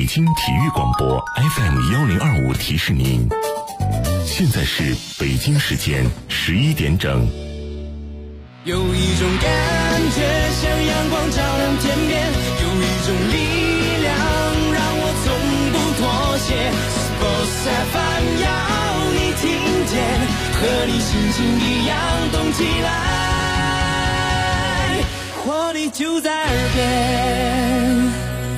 北京体育广播 FM1025提示您，现在是北京时间11点整。 有一种感觉像阳光照亮天边，有一种力量让我从不妥协。Sports FM 要你听见，和你心情一样动起来，活力就在耳边。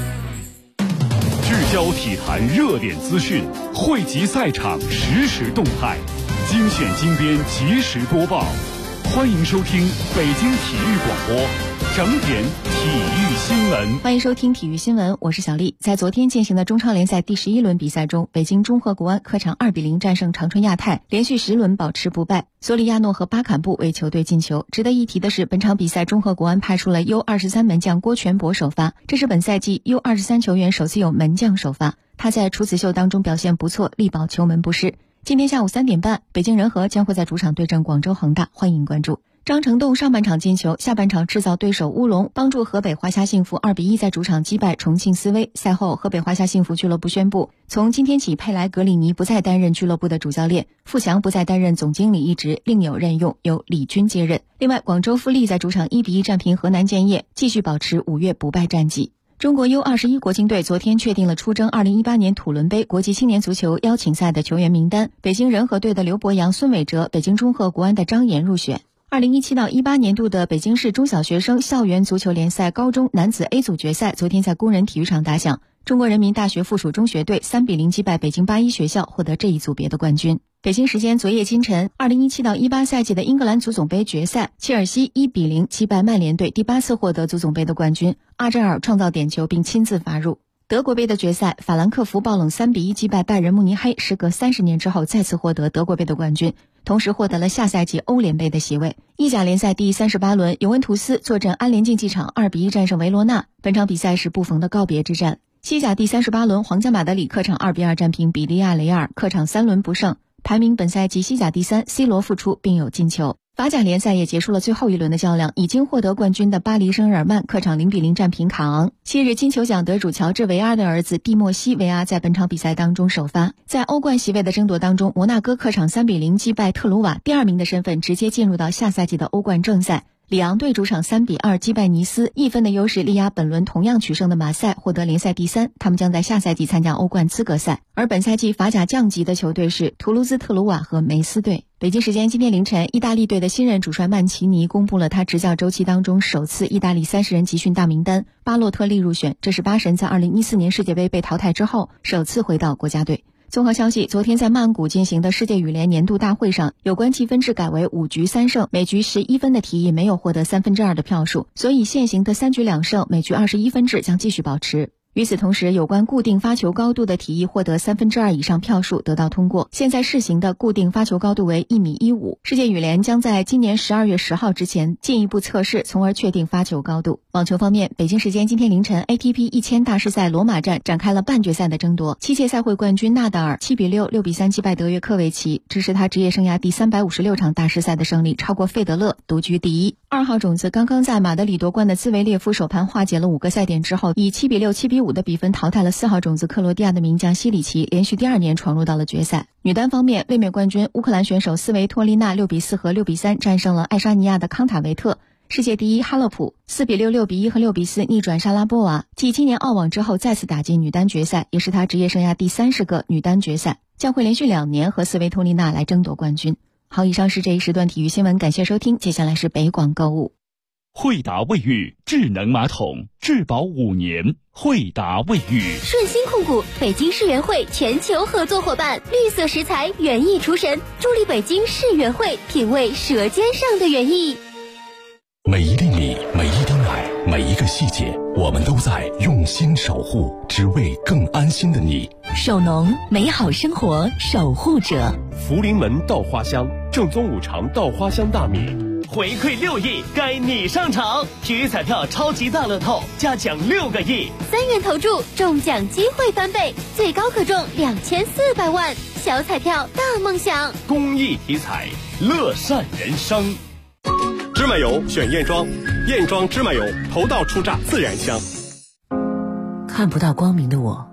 聚焦体坛热点资讯，汇集赛场实时动态，精选精编及时播报。欢迎收听北京体育广播整点体育新闻。 欢迎收听体育新闻，我是小丽。在昨天进行的中超联赛第11轮比赛中，北京中赫国安客场2-0战胜长春亚泰，连续10轮保持不败。索里亚诺和巴坎布为球队进球。值得一提的是，本场比赛中赫国安派出了 U23 门将郭全博首发，这是本赛季 U23 球员首次有门将首发。他在处子秀当中表现不错，力保球门不失。今天下午3点半，北京人和将会在主场对阵广州恒大，欢迎关注。张成栋上半场进球，下半场制造对手乌龙，帮助河北华夏幸福2-1在主场击败重庆斯威。赛后，河北华夏幸福俱乐部宣布，从今天起，佩莱格里尼不再担任俱乐部的主教练，付强不再担任总经理一职，另有任用，由李军接任。另外，广州富力在主场1-1战平河南建业，继续保持5月不败战绩。中国 U21 国青队昨天确定了出征2018年土伦杯国际青年足球邀请赛的球员名单，北京人和队的刘博洋、孙伟哲，北京中赫国安的张岩入选。2017-18年度的北京市中小学生校园足球联赛高中男子 A 组决赛昨天在工人体育场打响，中国人民大学附属中学队3-0击败北京81学校，获得这一组别的冠军。北京时间昨夜今晨，2017-18赛季的英格兰足总杯决赛，切尔西1-0击败曼联队，第8次获得足总杯的冠军。阿扎尔创造点球并亲自罚入。德国杯的决赛，法兰克福爆冷3-1击败拜仁慕尼黑，时隔30年之后再次获得德国杯的冠军，同时获得了下赛季欧联杯的席位。意甲联赛第38轮，尤文图斯坐镇安联竞技场2-1战胜维罗纳，本场比赛是布冯的告别之战。西甲第38轮，皇家马德里客场2-2战平比利亚雷亚尔，客场3轮不胜，排名本赛季西甲第3 ，C 罗复出并有进球。法甲联赛也结束了最后一轮的较量，已经获得冠军的巴黎圣日耳曼客场0-0战平卡昂。昔日金球奖得主乔治维阿的儿子蒂莫西维阿在本场比赛当中首发。在欧冠席位的争夺当中，摩纳哥客场3-0击败特鲁瓦，第2名的身份直接进入到下赛季的欧冠正赛。里昂队主场3-2击败尼斯，1分的优势力压本轮同样取胜的马赛，获得联赛第3，他们将在下赛季参加欧冠资格赛。而本赛季法甲降级的球队是图卢兹特鲁瓦和梅斯队。北京时间今天凌晨，意大利队的新任主帅曼奇尼公布了他执教周期当中首次意大利30人集训大名单，巴洛特利入选，这是巴神在2014年世界杯被淘汰之后首次回到国家队。综合消息，昨天在曼谷进行的世界羽联年度大会上，有关积分制改为5局3胜，每局11分的提议没有获得2/3的票数，所以现行的3局2胜，每局21分制将继续保持。与此同时，有关固定发球高度的提议获得2/3以上票数得到通过，现在试行的固定发球高度为1.15米。世界羽联将在今年12月10号之前进一步测试，从而确定发球高度。网球方面，北京时间今天凌晨 ATP 1000大师赛罗马站展开了半决赛的争夺，7届赛会冠军纳达尔7-6、6-3击败德约科维奇，这是他职业生涯第356场大师赛的胜利，超过费德勒，独居第一。2号种子刚刚在马德里夺冠的兹维列夫首盘化解了5个赛点之后，以7-6、7-5的比分淘汰了4号种子克罗地亚的名将西里奇，连续第2年闯入到了决赛。女单方面，卫冕冠军乌克兰选手斯维托利娜6-4和6-3战胜了爱沙尼亚的康塔维特。世界第一哈勒普4-6、6-1和6-4逆转莎拉波娃，继今年澳网之后再次打进女单决赛，也是她职业生涯第30个女单决赛，将会连续2年和斯维托利娜来争夺冠军。好，以上是这一时段体育新闻，感谢收听，接下来是北广购物。 惠达卫浴智能马桶，质保5年。惠达卫浴， 顺鑫控股北京世园会全球合作伙伴，绿色食材园艺厨神，助力北京世园会品味舌尖上的园艺。 每一粒米，每一滴奶，每一个细节，我们都在用心守护，只为更安心的你。 守农，美好生活守护者。 福临门稻花香，正宗5常稻花香大米。回馈6亿，该你上场！体育彩票超级大乐透，加奖6个亿 ，3元投注，中奖机会翻倍，最高可中2400万。小彩票大梦想， 公益体彩，乐善人生。芝麻油选燕庄，燕庄芝麻油头道出榨自然香。 看不到光明的我，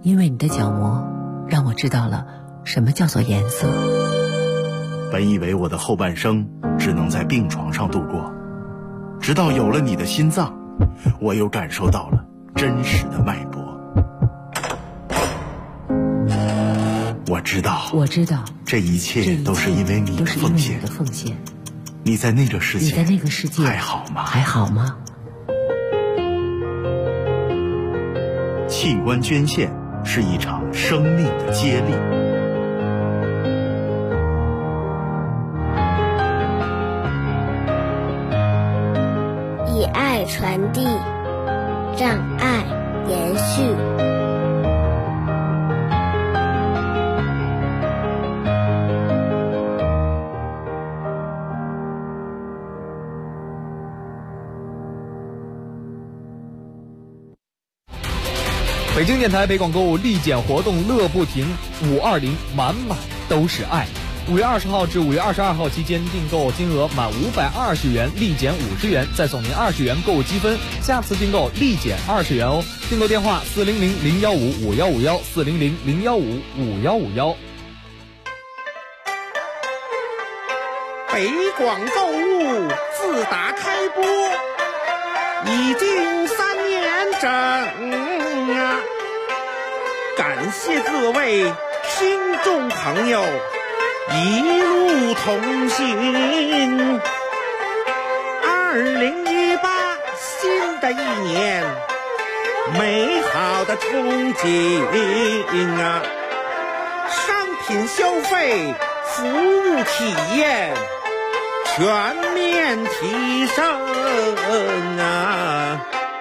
因为你的角膜，让我知道了什么叫做颜色。 本以为我的后半生只能在病床上度过，直到有了你的心脏，我又感受到了真实的脉搏。我知道，这一切都是因为你的奉献。你在那个世界还好吗？器官捐献是一场生命的接力。 以爱传递，让爱延续。 北京电台北广购物立减活动乐不停，520满满都是爱。5月20号至5月22号期间，订购金额满520元立减50元，再送您20元购物积分，下次订购立减20元哦。订购电话400-015-5151，400-015-5151。 北广购物自打开播已经3年整啊！感谢各位听众朋友一路同行。2018新的一年，美好的憧憬啊！商品消费、服务体验全面提升啊！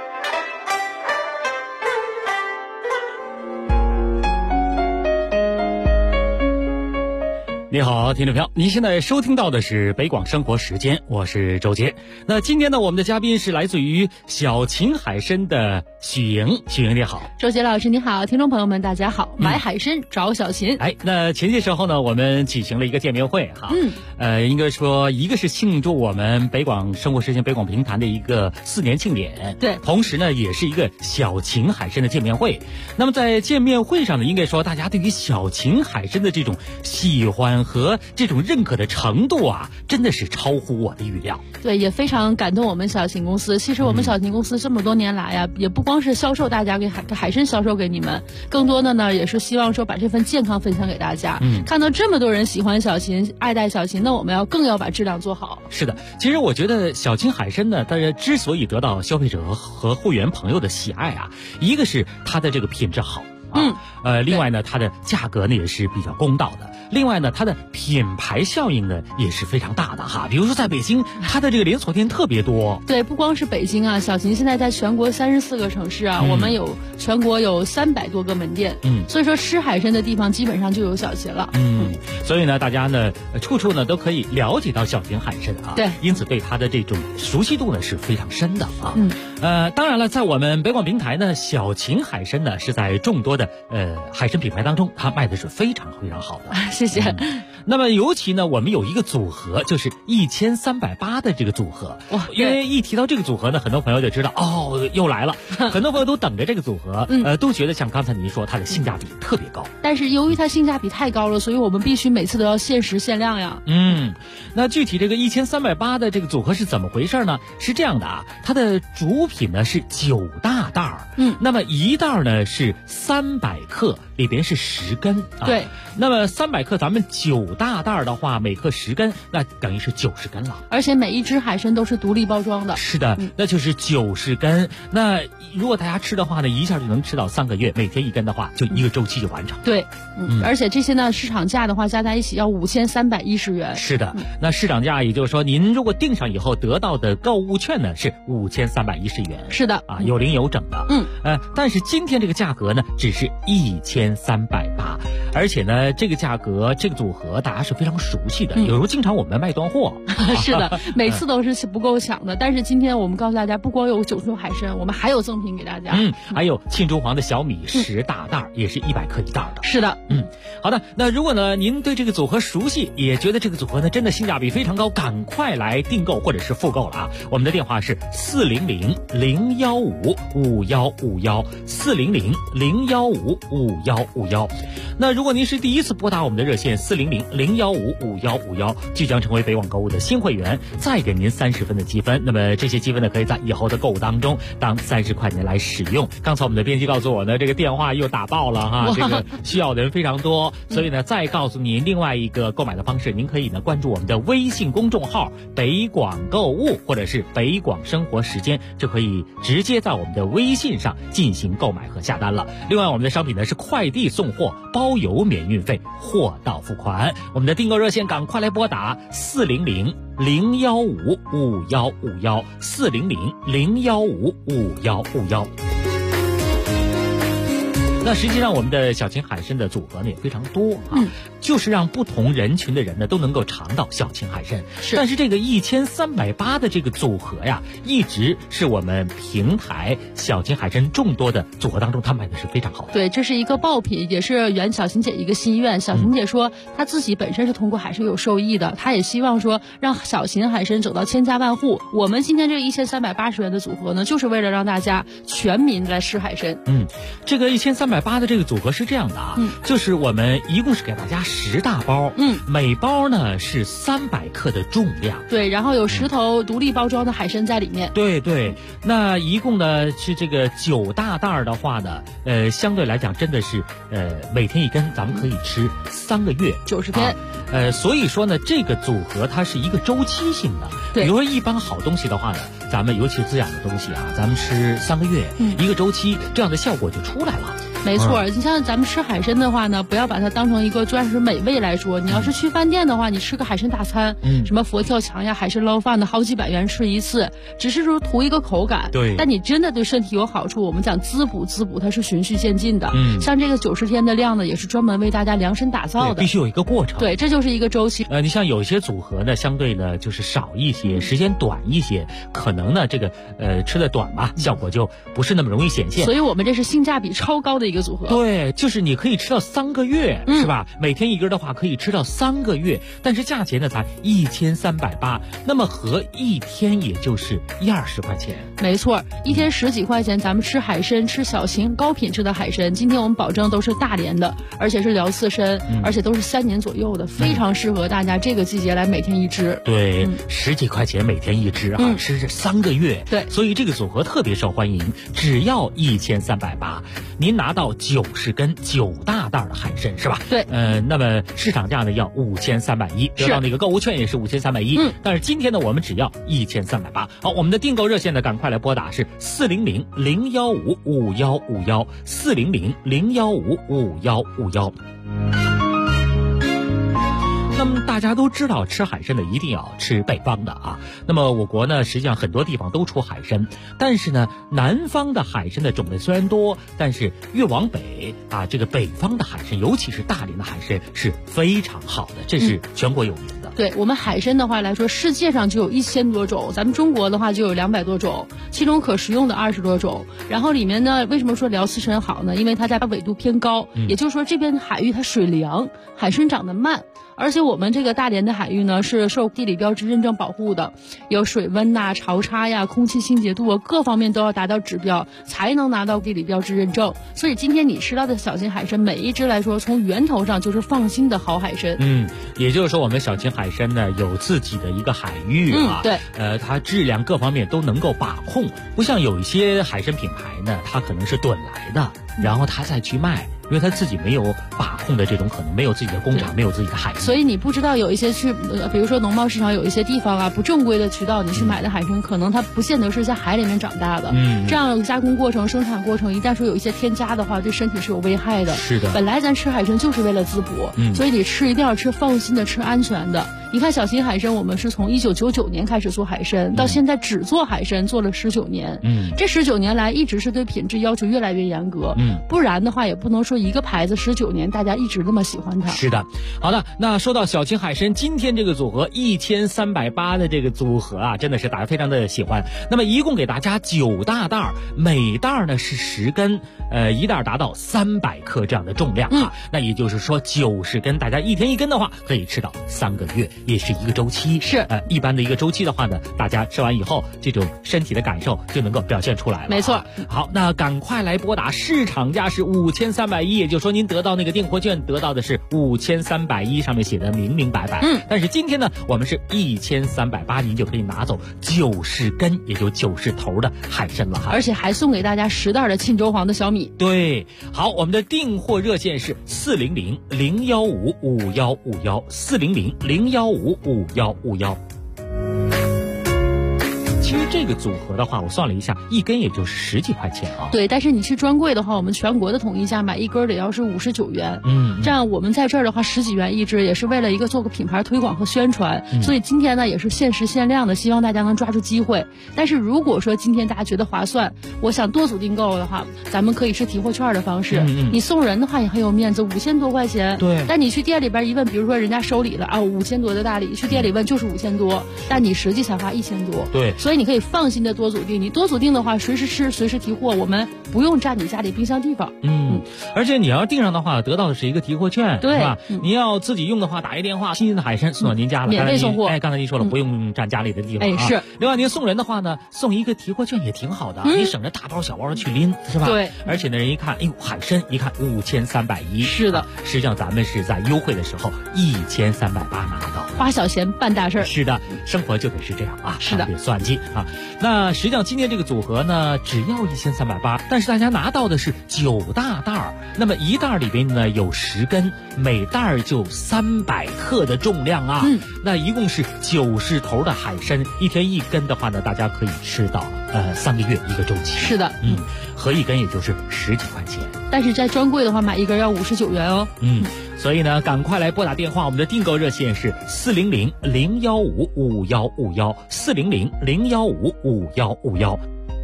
你好，听众朋友，您现在收听到的是北广生活时间，我是周杰。那今天呢，我们的嘉宾是来自于小秦海参的许莹。许莹你好。 周杰老师你好，听众朋友们大家好。买海参找小秦。 那前些时候呢，我们举行了一个见面会哈。应该说一个是庆祝我们北广生活时间北广评弹的一个4年庆典， 对， 同时呢也是一个小秦海参的见面会。那么在见面会上呢，应该说大家对于小秦海参的这种喜欢和这种认可的程度啊，真的是超乎我的预料。 对，也非常感动我们小秦公司。其实我们小秦公司这么多年来呀，也不光是销售大家给海参销售给你们，更多的呢也是希望说把这份健康分享给大家。看到这么多人喜欢小秦，爱戴小秦，那我们更要把质量做好。 是的，其实我觉得小秦海参呢，大家之所以得到消费者和会员朋友的喜爱啊，一个是它的这个品质好。另外呢，它的价格呢也是比较公道的。另外呢，它的品牌效应呢也是非常大的哈。比如说在北京，它的这个连锁店特别多。 对，不光是北京啊，小秦现在在全国34个城市啊，我们全国有300多个门店。所以说吃海参的地方基本上就有小秦了。 所以呢，大家呢处处呢都可以了解到小秦海参啊。 对， 因此对它的这种熟悉度呢是非常深的啊。当然了，在我们北广平台呢，小秦海参呢是在众多的海参品牌当中，它卖的是非常非常好的。 谢谢。 那么尤其呢，我们有一个组合，就是1380的这个组合。哇，因为一提到这个组合呢，很多朋友就知道哦，又来了。很多朋友都等着这个组合，都觉得像刚才您说，它的性价比特别高。 但是由于它性价比太高了，所以我们必须每次都要限时限量呀。 那具体这个1380的这个组合是怎么回事呢？是这样的啊，它的主品呢是9大袋儿。那么一袋呢是300克，里边是10根。 对。 那么300克，咱们9大袋的话，每克10根，那等于是90根了。 而且每一只海参都是独立包装的。 是的，那就是90根。那如果大家吃的话呢，一下就能吃到3个月，每天1根的话，就1个周期就完成。 对，而且这些呢，市场价的话加在一起要5310元。 是的，那市场价也就是说，您如果订上以后得到的购物券呢是5310元。 是的， 有零有整的。但是今天这个价格呢，只是1380 1380，而且呢，这个价格这个组合大家是非常熟悉的，有时候经常我们卖断货。 是的，每次都是不够抢的。但是今天我们告诉大家，不光有九州海参，我们还有赠品给大家。 还有沁中黄的小米10大袋，也是100克一袋的。 是的， 好的。那如果呢您对这个组合熟悉，也觉得这个组合呢真的性价比非常高，赶快来订购或者是复购了啊！我们的电话是400-015-5151，400-015-5151。那如果您是第一次拨打我们的热线400-015-5151，即将成为北网购物的新会员，再给您30分的积分。那么这些积分呢，可以在以后的购物当中当30块钱来使用。刚才我们的编辑告诉我呢，这个电话又打爆了哈，这个需要的人非常多，所以呢，再告诉您另外一个购买的方式，您可以呢关注我们的微信公众号北广购物或者是北广生活时间，就可以直接在我们的微信上进行购买和下单了。另外我们的商品呢是快递送货，包邮免运费，货到付款。我们的订购热线赶快来拨打400-015-5151，400-015-5151。那实际上我们的小秦海参的组合呢也非常多啊，就是让不同人群的人呢都能够尝到小秦海参。但是这个1380的这个组合呀，一直是我们平台小秦海参众多的组合当中，它卖的是非常好的。 对，这是一个爆品，也是圆小秦姐一个心愿。小秦姐说，她自己本身是通过海参有受益的，她也希望说让小秦海参走到千家万户。我们今天这个1380元的组合呢，就是为了让大家全民来吃海参。 这个1380的这个组合是这样的啊，就是我们一共是给大家10大包，每包呢是300克的重量， 对，然后有10头独立包装的海参在里面， 对，那一共呢是这个9大袋的话呢，相对来讲真的是每天一根，咱们可以吃3个月 ，90天， 所以说呢，这个组合它是一个周期性的，比如说一般好东西的话呢，咱们尤其是滋养的东西啊，咱们吃3个月，一个周期，这样的效果就出来了。 没错，你像咱们吃海参的话呢，不要把它当成一个专属美味来说。你要是去饭店的话，你吃个海参大餐，什么佛跳墙呀、海参捞饭的，好几百元吃一次，只是说图一个口感。 对， 但你真的对身体有好处。我们讲滋补，它是循序渐进的。像这个90天的量呢，也是专门为大家量身打造的， 必须有一个过程。 对，这就是一个周期。 你像有一些组合呢，相对呢就是少一些，时间短一些，可能呢这个吃的短嘛，效果就不是那么容易显现。 所以我们这是性价比超高的一个组合。 对。就是你可以吃到3个月，是吧？每天一根的话可以吃到3个月，但是价钱呢才1380，那么合一天也就是20块钱。 没错，一天10几块钱，咱们吃海参，吃小秦高品质的海参。今天我们保证都是大连的，而且是辽刺参，而且都是3年左右的，非常适合大家这个季节来每天一只。 对，10几块钱每天一只啊，吃3个月。 对， 所以这个组合特别受欢迎，只要1380，您拿到90根9大袋的海参是吧？ 对， 那么市场价呢要5310，得到那个购物券也是5310，但是今天呢我们只要1380。好，我们的订购热线呢赶快来拨打是400-015-5151，400-015-5151。那么大家都知道吃海参的一定要吃北方的啊。那么我国呢实际上很多地方都出海参，但是呢南方的海参的种类虽然多，但是越往北啊，这个北方的海参，尤其是大连的海参是非常好的，这是全国有名的。 对，我们海参的话来说，世界上就有1000多种，咱们中国的话就有200多种，其中可食用的20多种。然后里面呢，为什么说辽刺参好呢？因为它在纬度偏高，也就是说这边海域它水凉，海参长得慢。而且我们这个大连的海域呢，是受地理标志认证保护的，有水温呐、潮差呀、空气清洁度啊，各方面都要达到指标，才能拿到地理标志认证。所以今天你吃到的小秦海参，每一只来说，从源头上就是放心的好海参。 也就是说，我们小秦海参呢有自己的一个海域啊， 对， 它质量各方面都能够把控，不像有一些海参品牌呢，它可能是囤来的，然后它再去卖。因为他自己没有把控的这种可能，没有自己的工厂，没有自己的海域， 所以你不知道有一些比如说农贸市场有一些地方啊，不正规的渠道你去买的海参，可能它不见得是在海里面长大的。这样加工过程、生产过程，一旦说有一些添加的话，对身体是有危害的。 是的， 本来咱吃海参就是为了滋补，所以你吃一定要吃放心的、吃安全的。你看小秦海参，我们是从1999年开始做海参，到现在只做海参做了19年。这19年来一直是对品质要求越来越严格。不然的话也不能说一个牌子19年大家一直那么喜欢它。 是的，好的，那说到小秦海参，今天这个组合1380的这个组合啊，真的是大家非常的喜欢。那么一共给大家9大袋，每袋呢是10根，一袋达到300克这样的重量啊。那也就是说90根，大家一天1根的话，可以吃到3个月，也是一个周期。 是一般的一个周期的话呢，大家吃完以后，这种身体的感受就能够表现出来了。 没错。 好，那赶快来拨打，市场价是5310，也就是说您得到那个订货券得到的是5310，上面写的明明白白。但是今天呢，我们是1380，您就可以拿走90根，也就90头的海参了哈。 而且还送给大家10袋的沁州黄的小米。 对，好，我们的订货热线是400-015-5151，400-015-5151。其实这个组合的话，我算了一下，一根也就是10几块钱啊。 对，但是你去专柜的话，我们全国的统一价买一根得要是59元。这样我们在这儿的话10几元一支，也是为了一个做个品牌推广和宣传。所以今天呢也是限时限量的，希望大家能抓住机会。但是如果说今天大家觉得划算，我想多组订购的话，咱们可以是提货券的方式。你送人的话也很有面子，5000多块钱。 对。 但你去店里边一问，比如说人家收礼了啊，5000多的大礼，去店里问就是5000多，但你实际才花1000多。 对。 所以你可以放心的多组订，你多组订的话，随时吃，随时提货，我们不用占你家里冰箱地方。 而且你要订上的话，得到的是一个提货券， 对， 是吧？你要自己用的话，打一电话，新鲜的海参送到您家了， 免费送货。 刚才您说了，不用占家里的地方。 是。 另外，您送人的话呢，送一个提货券也挺好的，你省着大包小包的去拎，是吧？ 对。 而且呢，人一看，哎呦，海参一看5310， 是的。 实际上咱们是在优惠的时候1380拿到， 花小钱办大事。 是的，生活就得是这样啊， 是的， 别算计啊。那实际上今天这个组合呢，只要1380，但是大家拿到的是9大袋，那么一袋里边呢有10根，每袋就300克的重量啊。那一共是90头的海参，一天1根的话呢，大家可以吃到3个月一个周期。 是的， 合一根也就是10几块钱。 但是在专柜的话，买一根要59元哦。 所以呢，赶快来拨打电话，我们的订购热线是400-015-5151，400-015-5151。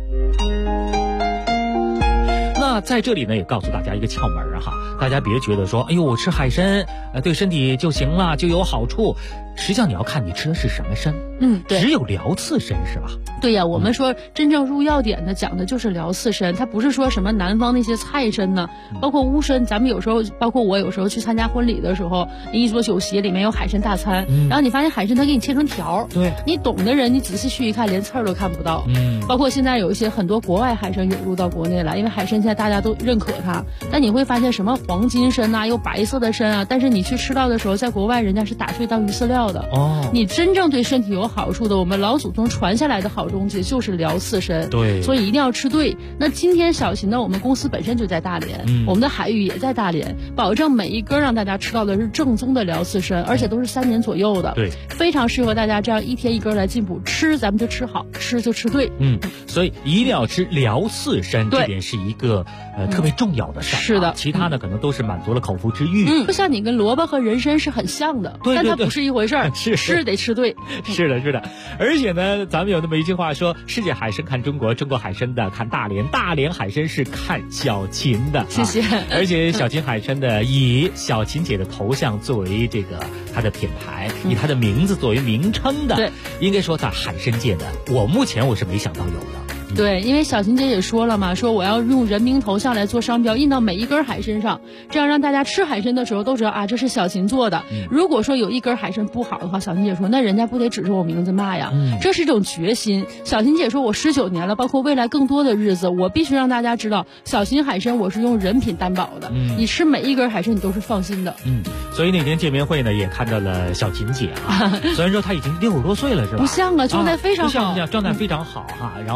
那在这里呢，也告诉大家一个窍门哈，大家别觉得说，哎呦，我吃海参对身体就行了，就有好处。实际上你要看你吃的是什么参， 对， 只有辽刺参是吧？ 对呀，我们说真正入药典的讲的就是辽刺参，它不是说什么南方那些菜参呢，包括乌参，咱们有时候，包括我有时候去参加婚礼的时候，一桌酒席里面有海参大餐，然后你发现海参它给你切成条， 对， 你懂的人你仔细去一看，连刺儿都看不到。包括现在有一些很多国外海参涌入到国内来，因为海参现在大家都认可它，但你会发现什么黄金参啊，有白色的参啊，但是你去吃到的时候，在国外人家是打碎当鱼饲料的。你真正对身体有好处的，我们老祖宗传下来的好东西就是辽刺参。 对， 所以一定要吃对。那今天小秦呢，我们公司本身就在大连，我们的海域也在大连，保证每一根让大家吃到的是正宗的辽刺参，而且都是3年左右的。 对， 非常适合大家这样一天1根来进补，吃咱们就吃好，吃就吃对。 所以一定要吃辽刺参，这点是一个特别重要的事儿。 是的， 其他呢可能都是满足了口腹之欲。 就像你跟萝卜和人参是很像的，但它不是一回事儿。吃得吃对。 是的，是的。而且呢，咱们有那么一句话说，世界海参看中国，中国海参的看大连，大连海参是看小秦的。 谢谢。 而且小秦海参的以小秦姐的头像作为这个它的品牌，以它的名字作为名称的， 对， 应该说在海参界的，目前我是没想到有的。 对，因为小秦姐也说了嘛，说我要用人名头像来做商标，印到每一根海参上，这样让大家吃海参的时候都知道啊，这是小秦做的。如果说有一根海参不好的话，小秦姐说那人家不得指着我名字骂呀。这是一种决心。小秦姐说我19年了，包括未来更多的日子，我必须让大家知道，小秦海参我是用人品担保的。你吃每一根海参你都是放心的。 所以那天见面会呢，也看到了小秦姐啊，虽然说她已经60多岁了，是吧？ 不像啊，状态非常好， 状态非常好哈。然后呢，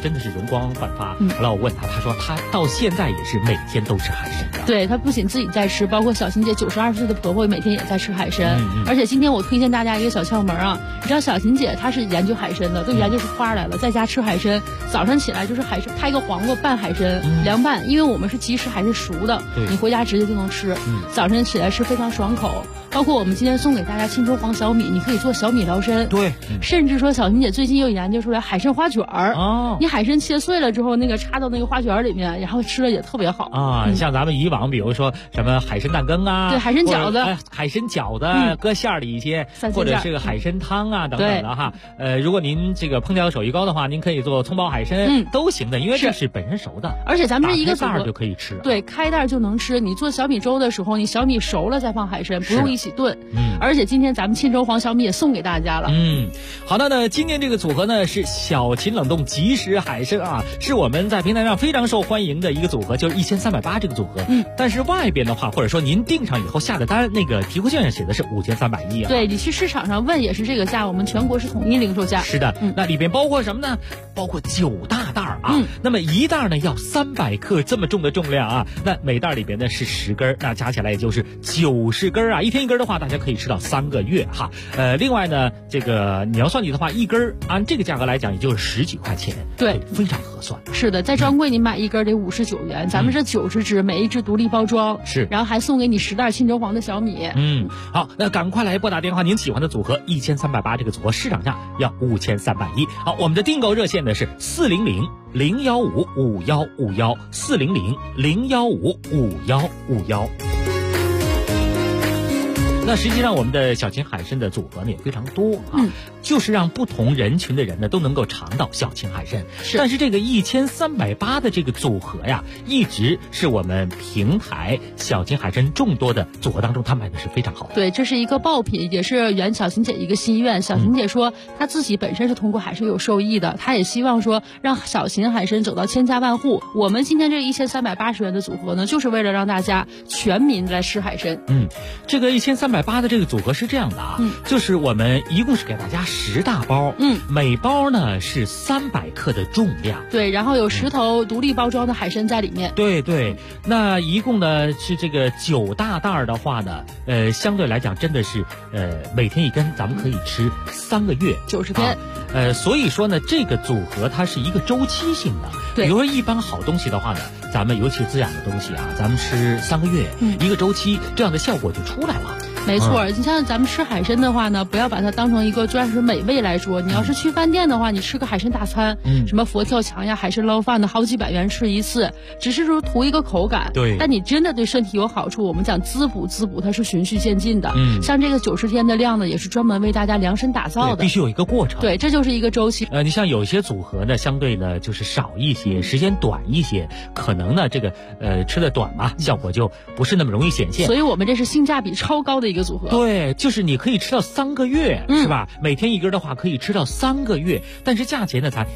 真的是容光焕发。后来我问他，他说他到现在也是每天都吃海参的。 对，他不仅自己在吃，包括小琴姐92岁的婆婆每天也在吃海参。而且今天我推荐大家一个小窍门啊，你知道小琴姐她是研究海参的，都研究出花来了，在家吃海参，早上起来就是海参拍个黄瓜拌海参，凉拌，因为我们是即食海参熟的，你回家直接就能吃。早晨起来吃非常爽口。包括我们今天送给大家沁州黄小米，你可以做小米疗参。 对， 甚至说小琴姐最近又研究出来海参花卷儿。哦，你海参切碎了之后，那个插到那个花卷里面，然后吃了也特别好啊。像咱们以往比如说什么海参蛋羹啊， 对，海参饺子， 海参饺子搁馅儿里一些，或者是个海参汤啊等等的哈。如果您这个烹调手艺高的话，您可以做葱爆海参，都行的，因为这是本身熟的， 而且咱们这一个袋就可以吃。 对，开袋就能吃。你做小米粥的时候，你小米熟了再放海参，不用一起炖。而且今天咱们沁州黄小米也送给大家了。 好的呢，今天这个组合呢是小秦冷冻即食海参啊，是我们在平台上非常受欢迎的一个组合，就是1380这个组合。但是外边的话，或者说您订上以后下的单，那个提货券上写的是5310啊。 对，你去市场上问也是这个价，我们全国是统一零售价。 是的，那里边包括什么呢？包括9大袋啊。那么一袋呢要300克这么重的重量啊，那每袋里边呢是10根，那加起来也就是90根啊。一天一根的话，大家可以吃到3个月哈。另外呢，这个你要算计的话，一根按这个价格来讲，也就是10几块钱， 对， 非常合算。 是的，在专柜你买一根得59元，咱们这90只，每一只独立包装， 是， 然后还送给你10袋沁州黄的小米。 好，那赶快来拨打电话，您喜欢的组合1380这个组合市场价要5310。好，我们的订购热线呢是400-015-5151，400-015-5151。那实际上我们的小秦海参的组合呢也非常多啊，就是让不同人群的人呢都能够尝到小秦海参。但是这个1380的这个组合呀，一直是我们平台小秦海参众多的组合当中，它卖的是非常好的。 对，这是一个爆品，也是圆小秦姐一个心愿。小秦姐说她自己本身是通过海参有受益的，她也希望说让小秦海参走到千家万户。我们今天这1380元的组合呢，就是为了让大家全民来吃海参。 这个1380的这个组合是这样的啊，就是我们一共是给大家10大包，每包呢是300克的重量， 对，然后有10头独立包装的海参在里面， 对，那一共呢是这个9大袋的话呢，相对来讲真的是每天一根，咱们可以吃3个月 90天， 所以说呢，这个组合它是一个周期性的，比如说一般好东西的话呢，咱们尤其滋养的东西啊，咱们吃3个月，一个周期，这样的效果就出来了。 没错，你像咱们吃海参的话呢，不要把它当成一个专属美味来说。你要是去饭店的话，你吃个海参大餐，什么佛跳墙呀、海参捞饭的，好几百元吃一次，只是说图一个口感。 对， 但你真的对身体有好处。我们讲滋补，它是循序渐进的。像这个90天的量呢，也是专门为大家量身打造的， 必须有一个过程。 对，这就是一个周期。 你像有些组合呢，相对呢就是少一些，时间短一些，可能呢这个吃的短嘛，效果就不是那么容易显现。 所以我们这是性价比超高的一个组合。 对。就是你可以吃到3个月，是吧？每天一根的话可以吃到3个月，但是价钱呢才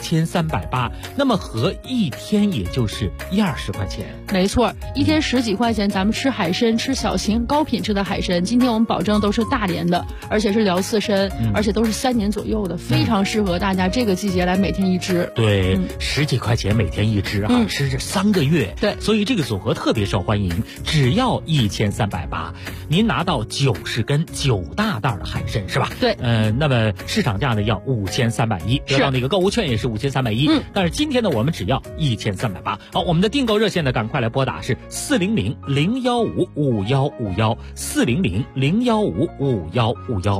1380，那么合一天也就是120块钱。 没错，一天10几块钱，咱们吃海参，吃小秦高品质的海参。今天我们保证都是大连的，而且是辽刺参，而且都是3年左右的，非常适合大家这个季节来每天一只。 对，10几块钱每天一只啊，吃这3个月。 对， 所以这个组合特别受欢迎，只要1380，您拿到90根9大袋的海参是吧？ 对， 那么市场价呢要5310，得到那个购物券也是5310。但是今天呢，我们只要1380。好，我们的订购热线呢，赶快来拨打是400-015-5151，400-015-5151。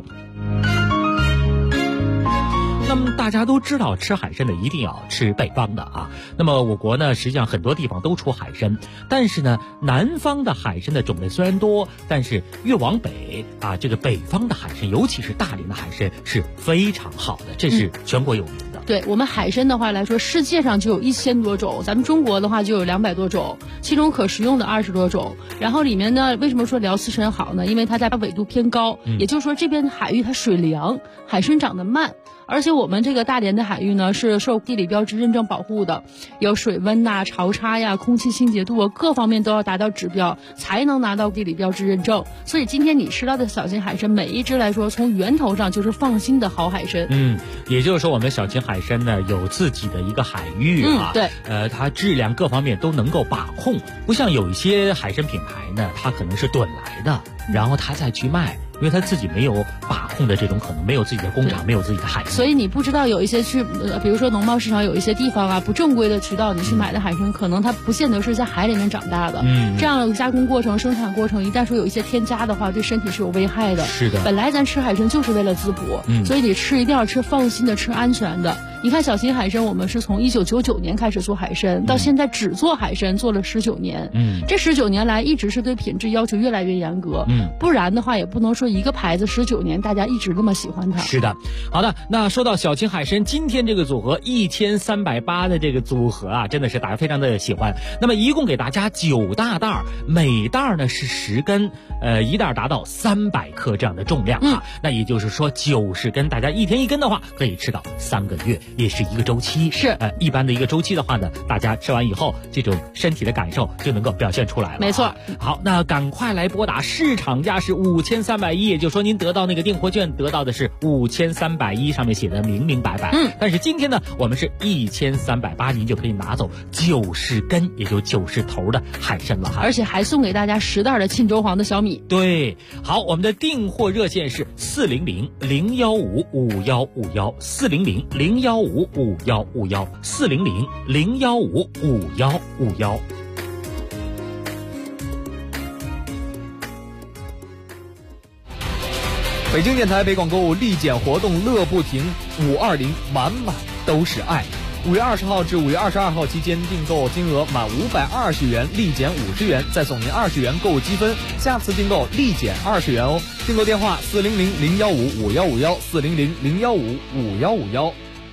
那么大家都知道，吃海参的一定要吃北方的啊。那么我国呢，实际上很多地方都出海参，但是呢，南方的海参的种类虽然多，但是越往北啊，这个北方的海参，尤其是大连的海参是非常好的，这是全国有名的。 对，我们海参的话来说，世界上就有1000多种，咱们中国的话就有200多种，其中可食用的20多种。然后里面呢，为什么说辽刺参好呢？因为它在纬度偏高，也就是说这边的海域它水凉，海参长得慢。 而且我们这个大连的海域呢是受地理标志认证保护的，有水温呐、潮差呀、空气清洁度啊，各方面都要达到指标才能拿到地理标志认证。所以今天你吃到的小金海参，每一只来说从源头上就是放心的好海参。 也就是说我们小金海参呢有自己的一个海域啊， 对， 它质量各方面都能够把控，不像有一些海参品牌呢，它可能是囤来的，然后它再去卖。因为他自己没有把控的这种可能，没有自己的工厂，没有自己的海域， 所以你不知道有一些比如说农贸市场有一些地方啊，不正规的渠道，你去买的海参，可能它不见得是在海里面长大的。这样的加工过程、生产过程，一旦说有一些添加的话，对身体是有危害的。 是的， 本来咱吃海参就是为了滋补，所以你吃一定要吃放心的、吃安全的。你看小金海参，我们是从1999年开始做海参，到现在只做海参做了19年。这19年来一直是对品质要求越来越严格。不然的话也不能说一个牌子19年大家一直那么喜欢它。 是的，好的，那说到小金海参，今天这个组合1380的这个组合啊，真的是大家非常的喜欢。那么一共给大家9大袋，每袋呢是10根，一袋达到300克这样的重量啊。那也就是说90根，大家一天1根的话，可以吃到3个月。也是一个周期， 是一般的一个周期的话呢，大家吃完以后，这种身体的感受就能够表现出来了。 没错。 好，那赶快来拨打，市场价是5310，也就是说您得到那个订货券得到的是5310，上面写的明明白白。但是今天呢，我们是1380，您就可以拿走90根，也就90头的海参了哈。 而且还送给大家10袋的沁州黄的小米。 对，好，我们的订货热线是400-015-5151，400-015-5151，400-015-5151。 北京电台北广购物立减活动乐不停，520满满都是爱。5月20号至5月22号期间，订购金额满520元立减50元，再送您20元购物积分，下次订购立减20元哦。订购电话400-015-5151，400-015-5151。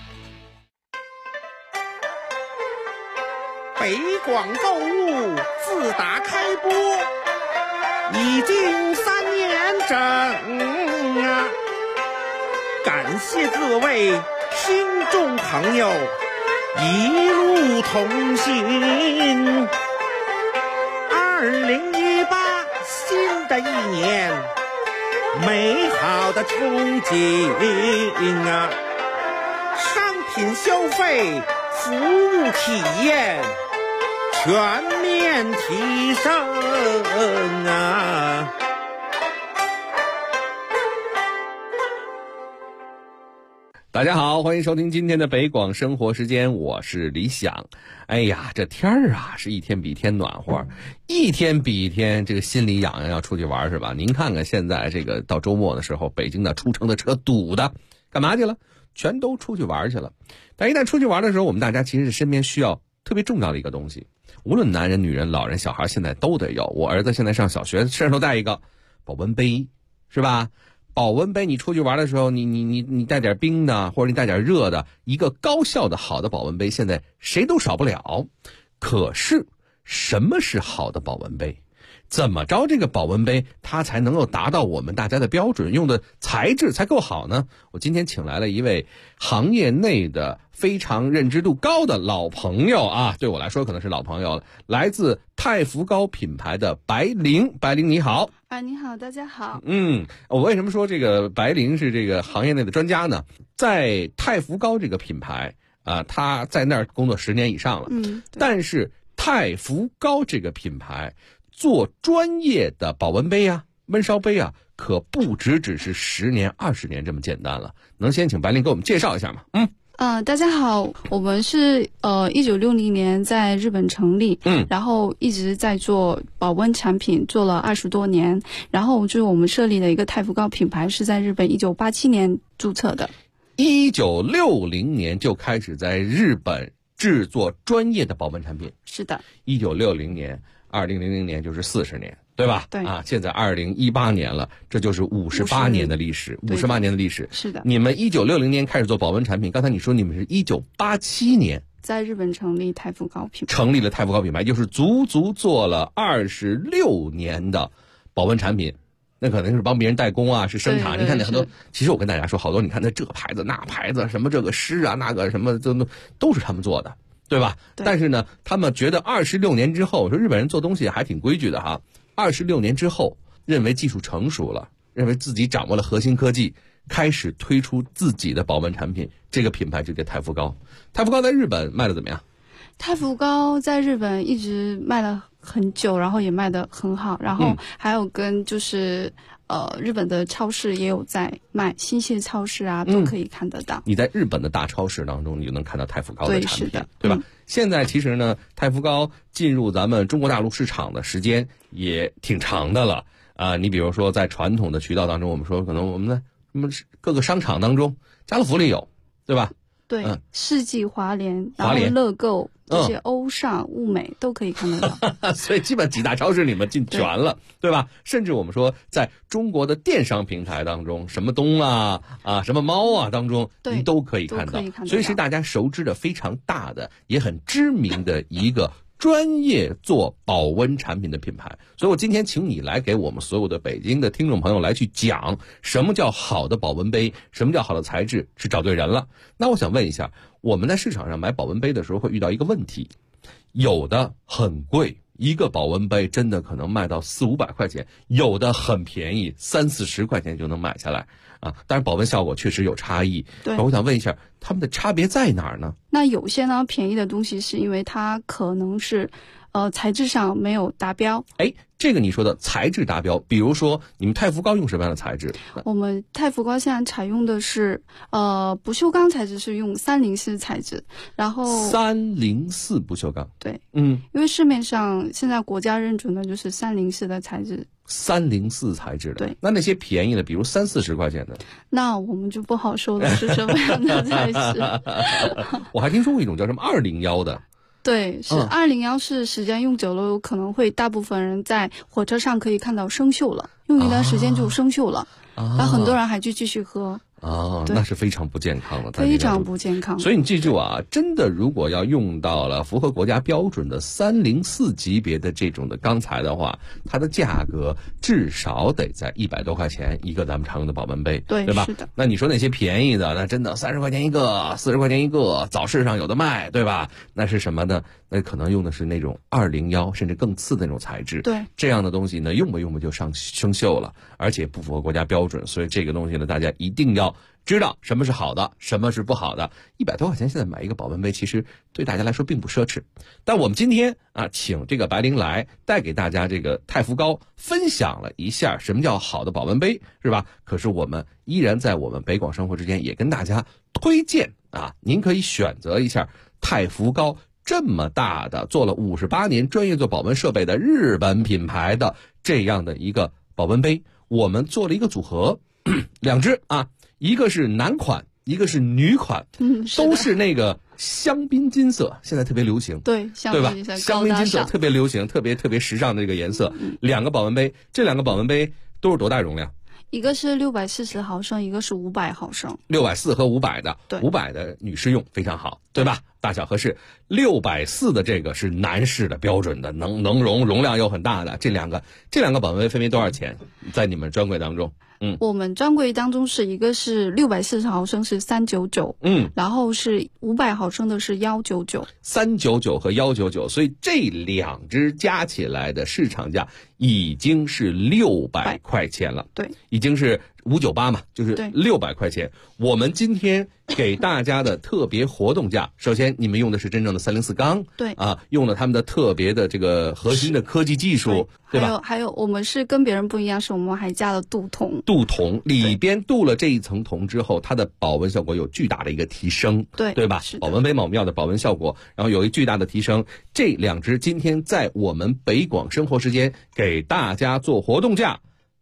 北广购物自打开播已经3年整啊，感谢各位听众朋友一路同行。2018新的一年，美好的憧憬啊，商品消费、服务体验全面提升啊！ 大家好，欢迎收听今天的北广生活时间，我是李想。哎呀，这天儿啊是一天比一天暖和，一天比一天这个心里痒痒，要出去玩是吧？您看看现在这个到周末的时候，北京的出城的车堵的，干嘛去了？全都出去玩去了。但一旦出去玩的时候，我们大家其实身边需要特别重要的一个东西，无论男人、女人、老人、小孩，现在都得有。我儿子现在上小学，身上都带一个保温杯，是吧？保温杯，你出去玩的时候，你带点冰的，或者你带点热的，一个高效的好的保温杯，现在谁都少不了。可是，什么是好的保温杯？怎么着这个保温杯它才能够达到我们大家的标准，用的材质才够好呢？我今天请来了一位行业内的非常认知度高的老朋友啊，对我来说可能是老朋友了，来自太福膏品牌的白灵。白灵你好。 你好，大家好。 我为什么说这个白灵是这个行业内的专家呢？在太福膏这个品牌他在那儿工作10年以上了。但是太福膏这个品牌做专业的保温杯啊、温烧杯啊，可不只是10年、20年这么简单了。能先请白灵给我们介绍一下吗？ 大家好，我们是1960年在日本成立，然后一直在做保温产品，做了20多年。然后就是我们设立的一个太福膏品牌，是在日本1987年注册的。 1960年就开始在日本制作专业的保温产品。 是的。 1960年，2000年就是40年，对吧？ 对现在2018年了，这就是58年的历史，58年的历史。 是的。 你们1960年开始做保温产品，刚才你说你们是1987年在日本成立太福膏品牌， 成立了太福膏品牌，就是足足做了26年的保温产品。 那可能是帮别人代工啊，是生产。 对你看那很多，其实我跟大家说，好多你看那这牌子那牌子，什么这个诗啊，那个什么都是他们做的，对吧？ 对。 但是呢，他们觉得26年之后，说日本人做东西还挺规矩的哈。26年之后，认为技术成熟了，认为自己掌握了核心科技，开始推出自己的保温产品。这个品牌就叫太福高。太福高在日本卖的怎么样？ 太福高在日本一直卖了很久，然后也卖得很好，然后还有跟就是日本的超市也有在卖，新泻超市啊都可以看得到。 你在日本的大超市当中，你就能看到太福高的产品， 对，是的， 对吧？现在其实呢，太福高进入咱们中国大陆市场的时间也挺长的了啊。你比如说在传统的渠道当中，我们说可能我们的什么各个商场当中，家乐福里有，对吧？ 对，世纪华联，然后乐购这些欧尚、物美都可以看得到。 所以基本几大超市里面进全了，对吧？甚至我们说在中国的电商平台当中，什么东啊什么猫啊当中，您都可以看到。所以是大家熟知的非常大的，也很知名的一个专业做保温产品的品牌。所以我今天请你来给我们所有的北京的听众朋友来去讲什么叫好的保温杯，什么叫好的材质，是找对人了。那我想问一下，我们在市场上买保温杯的时候会遇到一个问题，有的很贵，一个保温杯真的可能卖到400-500块钱，有的很便宜，30-40块钱就能买下来啊。当然保温效果确实有差异。 对， 我想问一下，他们的差别在哪儿呢？ 那有些呢便宜的东西是因为它可能是材质上没有达标。 这个你说的材质达标，比如说你们太福高用什么样的材质？ 我们太福高现在采用的是不锈钢材质，是用304材质，然后 304不锈钢。 对，因为市面上现在国家认准的就是304的材质。 304材质的。 对， 那些便宜的，比如30-40块钱的， 那我们就不好说了是什么样的材质。 我还听说过一种叫什么201的。 对，是201，是时间用久了，有可能会大部分人在火车上可以看到生锈了，用一段时间就生锈了，然后很多人还去继续喝。 那是非常不健康的， 非常不健康。 所以你记住啊，真的如果要用到了符合国家标准的304级别的这种的钢材的话，它的价格至少得在100多块钱一个咱们常用的保温杯，对吧？ 是的。 那你说那些便宜的，那真的30块钱一个，40块钱一个，早市上有的卖，对吧？那是什么呢？那可能用的是那种201甚至更次的那种材质。 对， 这样的东西呢，用不就生锈了，而且不符合国家标准。所以这个东西呢，大家一定要知道什么是好的，什么是不好的。100多块钱现在买一个保温杯，其实对大家来说并不奢侈。但我们今天请这个白灵来带给大家这个太福高分享了一下什么叫好的保温杯，是吧？可是我们依然在我们北广生活之间也跟大家推荐您可以选择一下太福高这么大的做了58年专业做保温设备的日本品牌的这样的一个保温杯。我们做了一个组合，2只一个是男款，一个是女款，都是那个香槟金色，现在特别流行， 对吧？香槟金色特别流行，特别时尚的这个颜色。2个保温杯，这2个保温杯都是多大容量？ 一个是640毫升，一个是500毫升。 640和500的，对，500的女士用非常好，对吧？大小合适。640的这个是男士的标准的，能容量又很大的。这两个保温杯分别多少钱？在你们专柜当中？ 我们专柜当中是一个是640毫升是399，然后是500毫升的是199，399 和199，所以这2只加起来的市场价已经是600块钱了， 对， 已经是598嘛，就是600块钱。我们今天给大家的特别活动价，首先你们用的是真正的304钢， 对用了他们的特别的这个核心的科技技术，对吧？ 还有我们是跟别人不一样，是我们还加了镀铜， 里边镀了这一层铜之后，它的保温效果有巨大的一个提升，对吧？保温杯嘛，我们要的保温效果，然后有一巨大的提升。这2只今天在我们北广生活时间给大家做活动价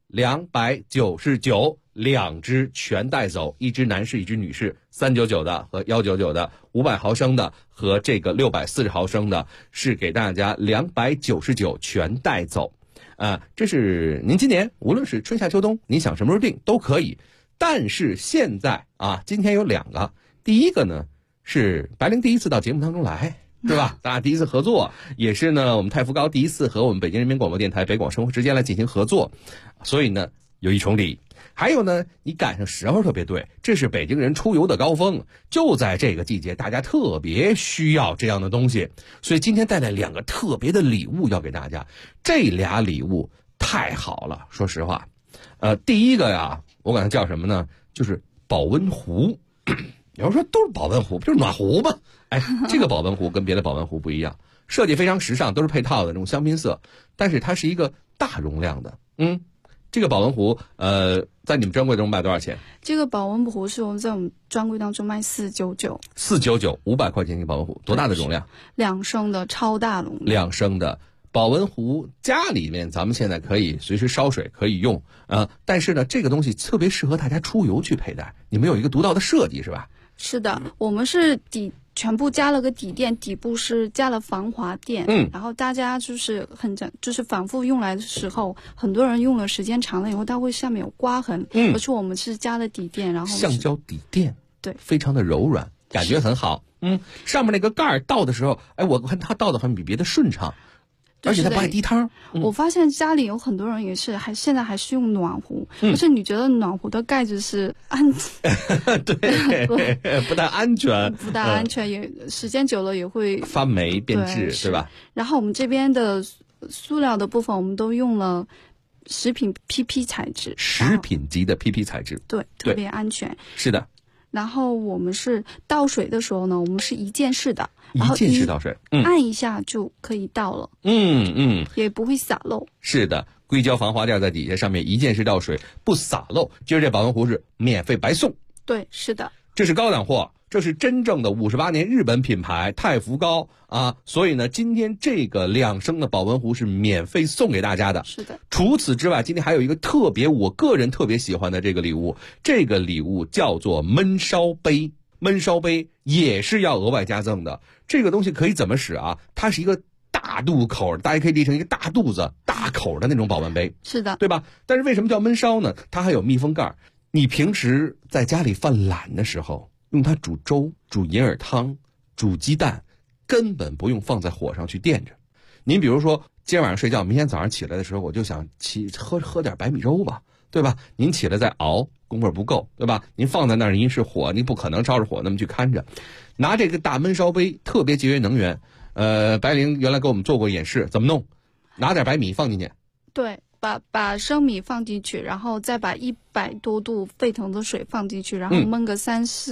，299，2只全带走，一只男士，一只女士，399的和199的，500毫升的和这个640毫升的，是给大家299全带走。这是您今年无论是春夏秋冬，您想什么时候订都可以。但是现在今天有2个，第一个呢是白灵第一次到节目当中来，对吧？大家第一次合作，也是呢我们太福高第一次和我们北京人民广播电台北广生活之间来进行合作，所以呢有1重礼。还有呢，你赶上时候特别对，这是北京人出游的高峰，就在这个季节，大家特别需要这样的东西，所以今天带来2个特别的礼物要给大家。这俩礼物太好了，说实话，第一个呀，我管它叫什么呢？就是保温壶。有人说都是保温壶，不就是暖壶吗？哎，这个保温壶跟别的保温壶不一样，设计非常时尚，都是配套的这种香槟色，但是它是一个大容量的。这个保温壶，在你们专柜中卖多少钱？ 这个保温壶是我们在我们专柜当中卖499，499，500块钱一个保温壶，多大的容量 ？2升的超大容量。 2升的保温壶，家里面咱们现在可以随时烧水，可以用但是呢，这个东西特别适合大家出游去佩戴。你们有一个独到的设计是吧？ 是的，我们是全部加了个底垫，底部是加了防滑垫，然后大家就是反复用来的时候，很多人用了时间长了以后，它会下面有刮痕，而且我们是加了底垫，然后橡胶底垫， 对， 非常的柔软，感觉很好。上面那个盖儿倒的时候，我看它倒的很比别的顺畅。而且它不爱滴汤。 我发现家里有很多人也是，现在还是用暖壶，而且你觉得暖壶的盖子是对，不太安全， 不太安全，也时间久了也会发霉变质，对吧？ 然后我们这边的塑料的部分，我们都用了食品 PP 材质， 食品级的 PP 材质， 对，特别安全。 是的。 然后我们是倒水的时候呢，我们是一键式的， 一键式倒水， 按一下就可以倒了，也不会洒漏。 是的，硅胶防滑垫在底下，上面一键式倒水，不洒漏。今儿这保温壶是免费白送。 对，是的， 这是高档货，这是真正的58年日本品牌太福高啊，所以呢，今天这个2升的保温壶是免费送给大家的。 是的。 除此之外，今天还有一个我个人特别喜欢的这个礼物，这个礼物叫做焖烧杯。焖烧杯也是要额外加赠的。这个东西可以怎么使啊？它是一个大肚口，大家可以理成一个大肚子、大口的那种保温杯。 是的， 对吧？但是为什么叫焖烧呢？它还有密封盖。你平时在家里犯懒的时候，用它煮粥、煮银耳汤、煮鸡蛋，根本不用放在火上去垫着。您比如说，今天晚上睡觉，明天早上起来的时候，我就想喝点白米粥吧，对吧？您起来再熬，功夫不够，对吧？您放在那儿，您是火，您不可能照着火那么去看着。拿这个大焖烧杯，特别节约能源。白灵原来给我们做过演示，怎么弄？拿点白米放进去， 对。把生米放进去，然后再把100多度沸腾的水放进去，然后焖个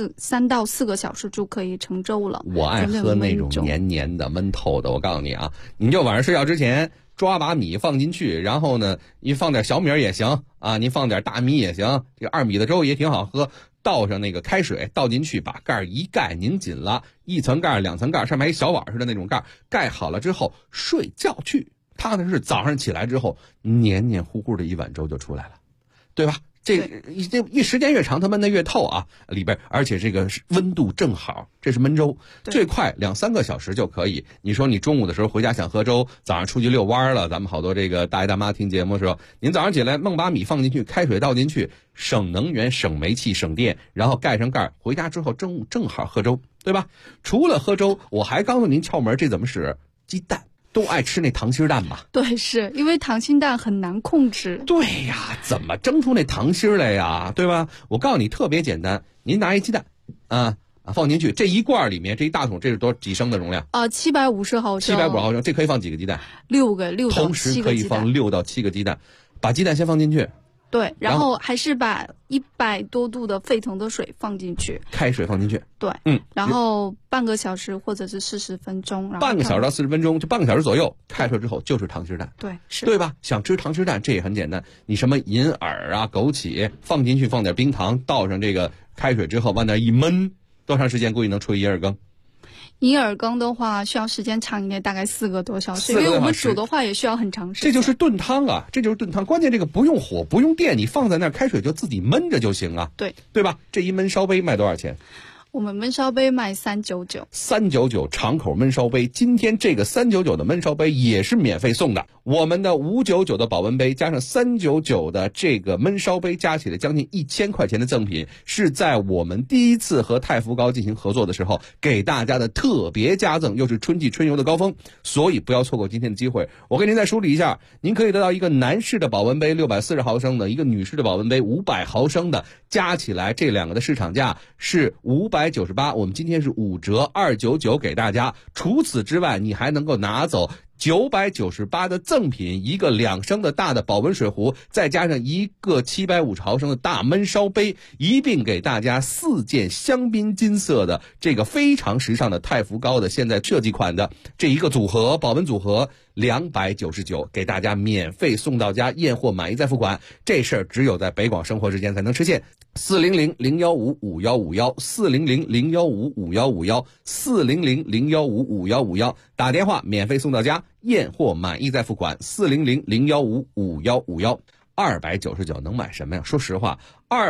3到4个小时就可以成粥了。 我爱喝那种黏黏的、焖透的。我告诉你啊，你就晚上睡觉之前抓把米放进去，然后呢，你放点小米也行啊，您放点大米也行，这个2米的粥也挺好喝。倒上那个开水，倒进去，把盖一盖，拧紧了，1层盖、2层盖，上面还一小碗似的那种盖，盖好了之后睡觉去。踏踏实实早上起来之后，黏黏糊糊的一碗粥就出来了，对吧？这时间越长，它焖得越透啊，里边而且这个温度正好，这是焖粥，最快2-3个小时就可以。你说你中午的时候回家想喝粥，早上出去遛弯了，咱们好多这个大爷大妈听节目的时候，您早上起来焖把米放进去，开水倒进去，省能源、省煤气、省电，然后盖上盖，回家之后中午正好喝粥，对吧？除了喝粥，我还告诉您窍门，这怎么使？鸡蛋。都爱吃那溏心蛋吧？ 对，是因为溏心蛋很难控制。 对呀，怎么蒸出那溏心来呀？对吧？我告诉你，特别简单，您拿一鸡蛋，放进去，这一罐里面这一大桶，这是几升的容量 ？750毫升。 750毫升，这可以放几个鸡蛋 ？6到7个。 同时可以放6到7个鸡蛋，把鸡蛋先放进去。 对，然后还是把100多度的沸腾的水放进去， 开水放进去， 对，然后半个小时或者是40分钟， 半个小时到40分钟，就半个小时左右，开出来之后就是溏心蛋， 对，是， 对吧？想吃溏心蛋，这也很简单，你什么银耳啊、枸杞放进去，放点冰糖，倒上这个开水之后，往那一焖，多长时间估计能出一银耳羹？ 银耳羹的话需要时间长一点，大概4个多小时，因为我们煮的话也需要很长时间。 这就是炖汤啊，这就是炖汤。关键这个不用火，不用电，你放在那儿开水就自己焖着就行啊。 对， 对吧？这一焖烧杯卖多少钱？ 我们焖烧杯卖399，399 敞口焖烧杯。今天这个399的焖烧杯也是免费送的。我们的599的保温杯加上399的这个焖烧杯，加起来将近1000块钱的赠品，是在我们第一次和太福高进行合作的时候给大家的特别加赠，又是春季春游的高峰，所以不要错过今天的机会。我给您再梳理一下，您可以得到一个男士的保温杯640毫升的，一个女士的保温杯500毫升的，加起来这两个的市场价是598，我们今天是5折299给大家。除此之外，你还能够拿走998的赠品，一个2升的大的保温水壶，再加上一个750毫升的大焖烧杯，一并给大家4件香槟金色的这个非常时尚的太福高的现在设计款的这一个组合，保温组合299，给大家免费送到家，验货满意再付款。这事儿只有在北广生活之间才能实现。400-015-5151，400-015-5151，400-015-5151，打电话免费送到家，验货满意再付款。400-015-5151，299能买什么呀？说实话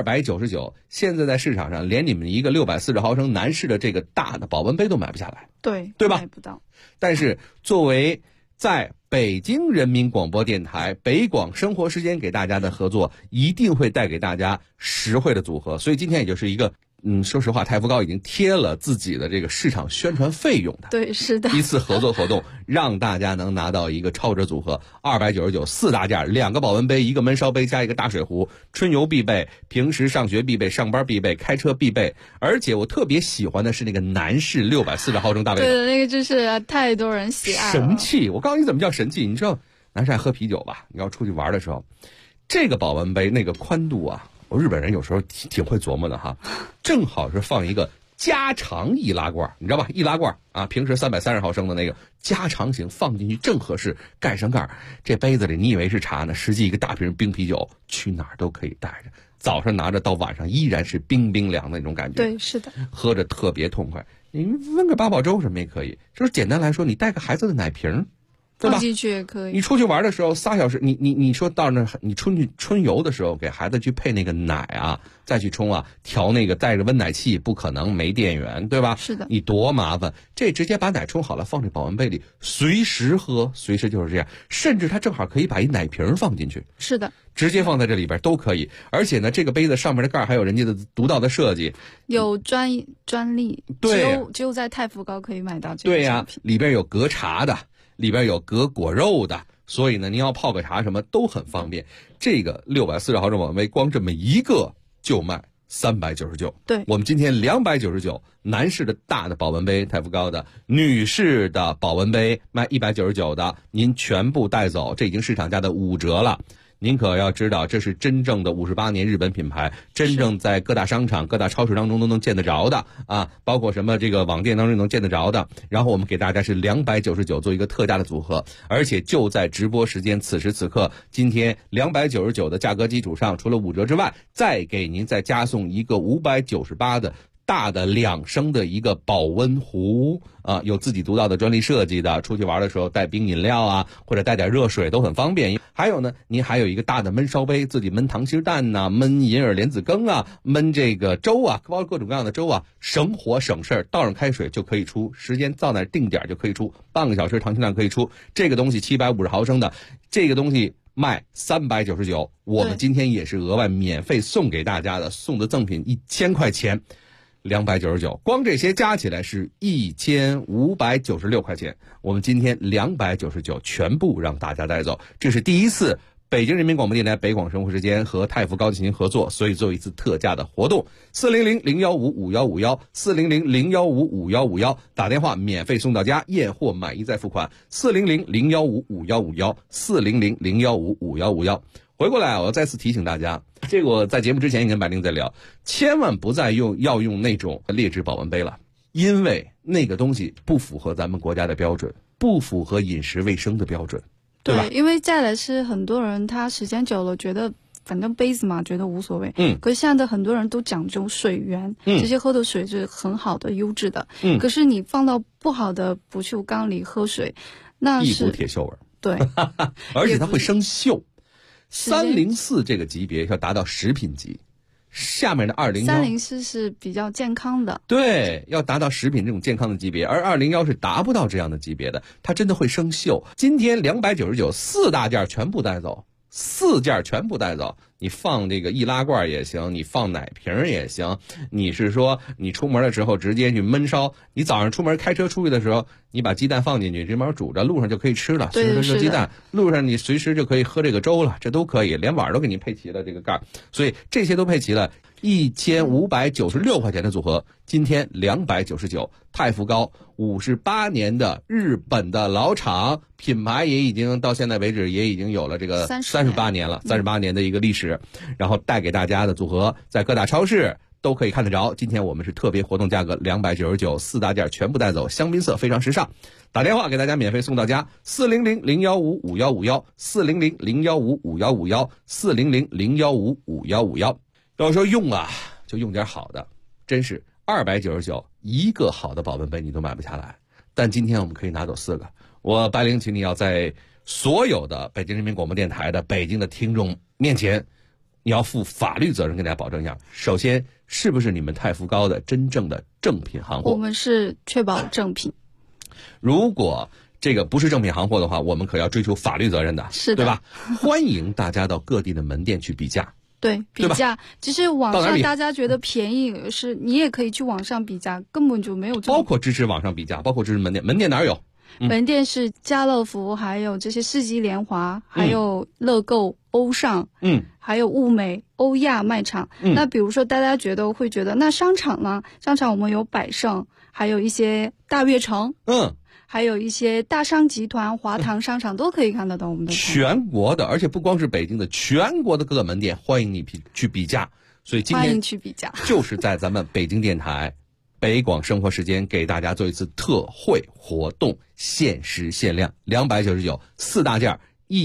，299现在在市场上连你们一个640毫升男士的这个大的保温杯都买不下来，对吧？买不到。但是作为在北京人民广播电台北广生活时间给大家的合作，一定会带给大家实惠的组合。所以今天也就是一个说实话，太福高已经贴了自己的这个市场宣传费用的，对，是的，一次合作活动，让大家能拿到一个超值组合，299 4大件，2个保温杯，一个焖烧杯加一个大水壶，春游必备，平时上学必备，上班必备，开车必备。而且我特别喜欢的是那个男士640毫升大杯，对的，那个就是太多人喜爱了，神器。我告诉你怎么叫神器，你知道男士爱喝啤酒吧？你要出去玩的时候，这个保温杯那个宽度啊，日本人有时候挺会琢磨的哈，正好是放一个加长易拉罐，你知道吧？易拉罐啊，平时330毫升的那个加长型放进去正合适，盖上盖，这杯子里你以为是茶呢，实际一个大瓶冰啤酒，去哪儿都可以带着，早上拿着到晚上依然是冰冰凉的那种感觉。对，是的，喝着特别痛快。你温个八宝粥什么也可以，就是简单来说，你带个孩子的奶瓶，对吧？放进去也可以。你出去玩的时候3小时，你说到那你春游的时候给孩子去配那个奶啊，再去冲啊，调那个带着温奶器，不可能没电源，对吧？是的。你多麻烦，这直接把奶冲好了放这保温杯里，随时喝，随时就是这样。甚至它正好可以把一奶瓶放进去，是的，直接放在这里边都可以。而且呢，这个杯子上面的盖还有人家的独到的设计，有专利，对，只有在太福高可以买到这个产品。对呀，里边有隔茶的。里边有隔果肉的，所以呢，您要泡个茶什么都很方便。这个640毫升保温杯，光这么一个就卖399。对，我们今天299，男士的大的保温杯太福高的，女士的保温杯卖199的，您全部带走，这已经市场价的5折了。您可要知道，这是真正的58年日本品牌，真正在各大商场、各大超市当中都能见得着的啊，包括什么这个网店当中能见得着的。然后我们给大家是299做一个特价的组合，而且就在直播时间，此时此刻，今天299的价格基础上，除了5折之外，再给您再加送一个598的。大的2升的一个保温壶啊，有自己独到的专利设计的，出去玩的时候带冰饮料啊，或者带点热水都很方便。还有呢，您还有一个大的焖烧杯，自己焖溏心蛋呐，焖银耳莲子羹啊，焖这个粥啊，包括各种各样的粥啊，省火省事儿，倒上开水就可以出，时间到那儿定点就可以出，半个小时溏心蛋可以出。这个东西750毫升的，这个东西卖399，我们今天也是额外免费送给大家的，送的赠品1000块钱。299，光这些加起来是1596块钱。我们今天299全部让大家带走，这是第一次北京人民广播电台北广生活时间和太福高进行合作，所以做一次特价的活动。400-015-5151，400-015-5151，打电话免费送到家，验货满意再付款。400-015-5151，400-015-5151。回过来，我要再次提醒大家，这个我在节目之前也跟白灵在聊，千万不再要用那种劣质保温杯了，因为那个东西不符合咱们国家的标准，不符合饮食卫生的标准，对吧？因为再来是很多人他时间久了觉得反正杯子嘛，觉得无所谓。可是现在的很多人都讲究水源，这些喝的水是很好的、优质的。可是你放到不好的不锈钢里喝水，那是一股铁锈味。对，而且它会生锈。304这个级别要达到食品级， 下面的201 304是比较健康的， 对，要达到食品这种健康的级别，而201是达不到这样的级别的，它真的会生锈。今天299 4大件全部带走，4件全部带走。你放这个易拉罐也行，你放奶瓶也行，你是说你出门的时候直接去焖烧，你早上出门开车出去的时候，你把鸡蛋放进去，这边煮着，路上就可以吃了，随时热鸡蛋，路上你随时就可以喝这个粥了，这都可以，连碗都给你配齐了这个盖，所以这些都配齐了。1596块钱的组合，今天299。太福糕58年的日本的老厂，品牌也已经到现在为止也已经有了这个38年了，38年的一个历史。然后带给大家的组合，在各大超市都可以看得着。今天我们是特别活动价格299， 4大件全部带走，香槟色非常时尚。打电话给大家免费送到家，400-015-5151 400-015-5151 400-015-5151。要说用啊，就用点好的，真是299一个好的保温杯你都买不下来，但今天我们可以拿走4个。我白灵请你要在所有的北京人民广播电台的北京的听众面前，你要负法律责任，跟大家保证一下。首先，是不是你们太福糕的真正的正品行货？ 我们是确保正品。 如果这个不是正品行货的话，我们可要追究法律责任的， 是的， 对吧？欢迎大家到各地的门店去比价。 对，比价，其实网上大家觉得便宜，是你也可以去网上比价，根本就没有这种。 包括支持网上比价，包括支持门店。门店哪有？ 门店是家乐福，还有这些世纪联华，还有乐购、欧尚，还有物美、欧亚卖场。那比如说大家会觉得那商场呢？商场我们有百盛，还有一些大悦城，还有一些大商集团、华堂商场都可以看得到我们的全国的，而且不光是北京的，全国的各个门店欢迎你去比价。所以今天欢迎去比价， 就是在咱们北京电台北广生活时间给大家做一次特惠活动，限时限量299 4大件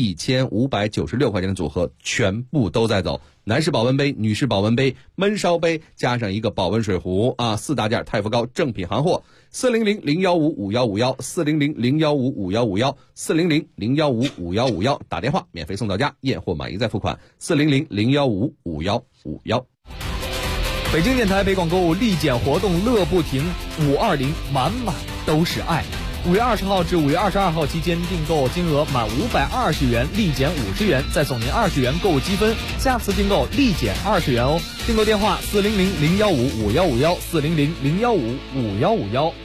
，1596块钱的组合全部都在走。男士保温杯、女士保温杯、焖烧杯，加上一个保温水壶啊，4大件太福糕正品行货。400-015-5151 400-015-5151 400-015-5151，打电话免费送到家，验货满意再付款。400-015-5151。 北京电台北广购物立减活动乐不停，520满满都是爱。5月20号至5月22号期间，订购金额满520元立减50元，再送您20元购物积分，下次订购立减20元哦。订购电话400-015-5151 400-015-5151。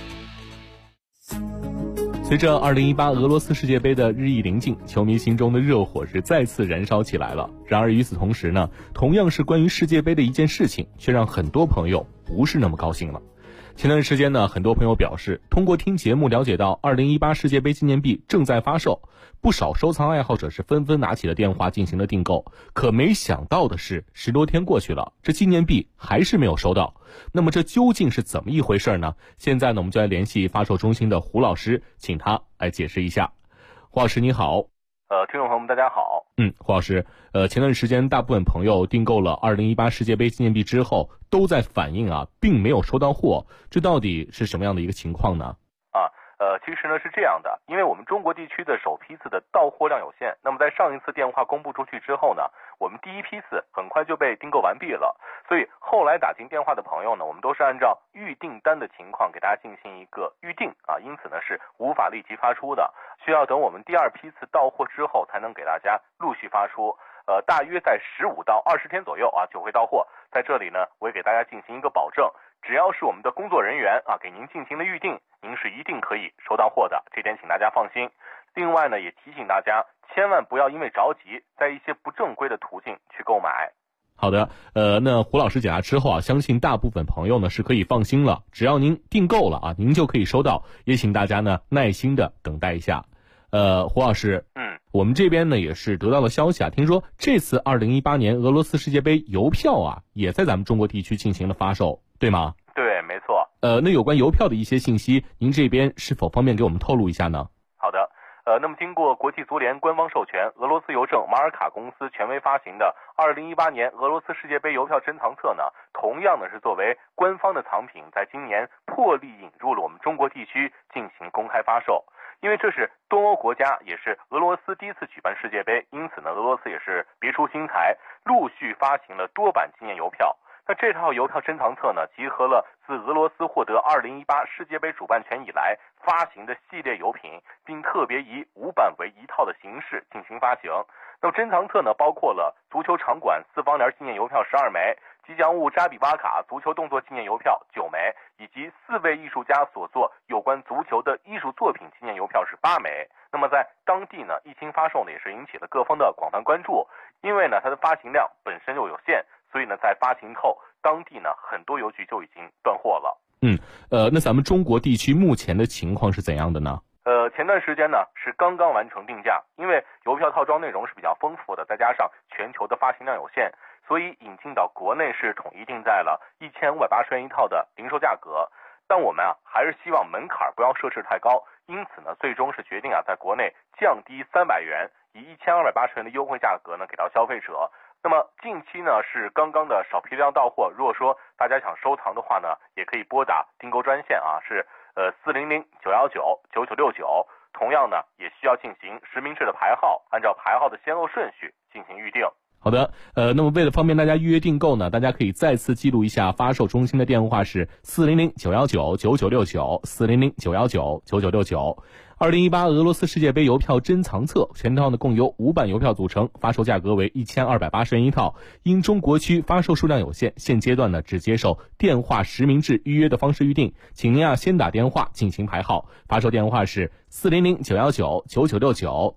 随着2018俄罗斯世界杯的日益临近，球迷心中的热火是再次燃烧起来了。然而与此同时呢，同样是关于世界杯的一件事情，却让很多朋友不是那么高兴了。前段时间呢，很多朋友表示，通过听节目了解到2018世界杯纪念币正在发售，不少收藏爱好者是纷纷拿起了电话进行了订购。可没想到的是，10多天过去了，这纪念币还是没有收到。那么这究竟是怎么一回事呢？现在呢，我们就来联系发售中心的胡老师，请他来解释一下。胡老师你好。 听众朋友们大家好。 胡老师，前段时间大部分朋友订购了2018世界杯纪念币之后，都在反映并没有收到货，这到底是什么样的一个情况呢？ 其实呢是这样的，因为我们中国地区的首批次的到货量有限，那么在上一次电话公布出去之后呢，我们第一批次很快就被订购完毕了，所以后来打进电话的朋友呢，我们都是按照预订单的情况给大家进行一个预定因此呢是无法立即发出的，需要等我们第二批次到货之后才能给大家陆续发出。大约在15到20天左右就会到货。在这里呢，我也给大家进行一个保证，只要是我们的工作人员给您进行了预定，您是一定可以收到货的，这点请大家放心。另外呢，也提醒大家千万不要因为着急，在一些不正规的途径去购买。 好的，那胡老师解答之后相信大部分朋友呢是可以放心了，只要您订购了您就可以收到，也请大家呢耐心的等待一下。胡老师，我们这边呢也是得到了消息听说这次2018年俄罗斯世界杯邮票也在咱们中国地区进行了发售，对吗？ 对，没错。 那有关邮票的一些信息，您这边是否方便给我们透露一下呢？ 好的，那么经过国际足联官方授权，俄罗斯邮政马尔卡公司权威发行的2018年俄罗斯世界杯邮票珍藏册呢，同样呢是作为官方的藏品，在今年破例引入了我们中国地区进行公开发售。因为这是东欧国家，也是俄罗斯第一次举办世界杯，因此呢，俄罗斯也是别出心裁，陆续发行了多版纪念邮票。 那这套邮票珍藏册呢，集合了自俄罗斯获得2018世界杯主办权以来发行的系列邮品，并特别以5版为1套的形式进行发行。那么珍藏册呢，包括了足球场馆4方联纪念邮票12枚，吉祥物扎比巴卡足球动作纪念邮票9枚，以及4位艺术家所作有关足球的艺术作品纪念邮票是8枚。那么在当地呢，一经发售呢，也是引起了各方的广泛关注。因为呢，它的发行量本身就有限，所以呢，在发行后，当地呢很多邮局就已经断货了。 那咱们中国地区目前的情况是怎样的呢？ 前段时间呢是刚刚完成定价，因为邮票套装内容是比较丰富的，再加上全球的发行量有限，所以引进到国内是统一定在了1580元一套的零售价格。但我们还是希望门槛不要设置太高，因此呢，最终是决定在国内降低300元，以1280元的优惠价格呢给到消费者。那么近期呢是刚刚的少批量到货，如果说大家想收藏的话呢，也可以拨打订购专线是400-919-9969，同样呢也需要进行实名制的排号，按照排号的先后顺序进行预定。 好的，那么为了方便大家预约订购呢，大家可以再次记录一下发售中心的电话是400-919-9969 400-919-9969。2018俄罗斯世界杯邮票珍藏册全套呢共由5版邮票组成，发售价格为1280元一套。因中国区发售数量有限，现阶段呢只接受电话实名制预约的方式预定，请您先打电话进行排号，发售电话是400-919-9969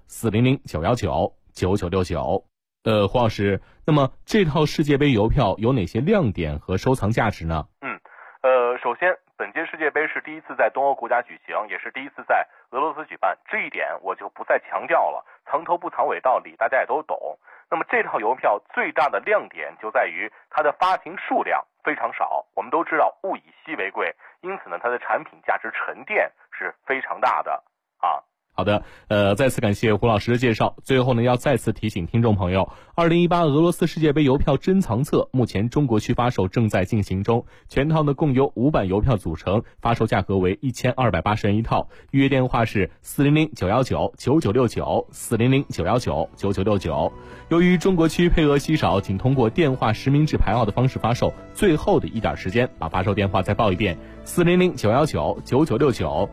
400-919-9969。胡老师，那么这套世界杯邮票有哪些亮点和收藏价值呢？ 首先本届世界杯是第一次在东欧国家举行，也是第一次在俄罗斯举办，这一点我就不再强调了，藏头不藏尾道理大家也都懂。那么这套邮票最大的亮点就在于它的发行数量非常少，我们都知道物以稀为贵，因此呢它的产品价值沉淀是非常大的好的，再次感谢胡老师的介绍。最后呢，要再次提醒听众朋友，2018俄罗斯世界杯邮票珍藏册目前中国区发售正在进行中，全套呢共由5版邮票组成，发售价格为1280元一套。预约电话是400-919-9969 400-919-9969。由于中国区配额稀少，仅通过电话实名制排号的方式发售。最后的一点时间，把发售电话再报一遍：400-919-9969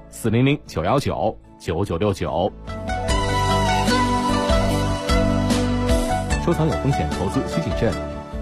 400-919-9969。收藏有风险，投资需谨慎。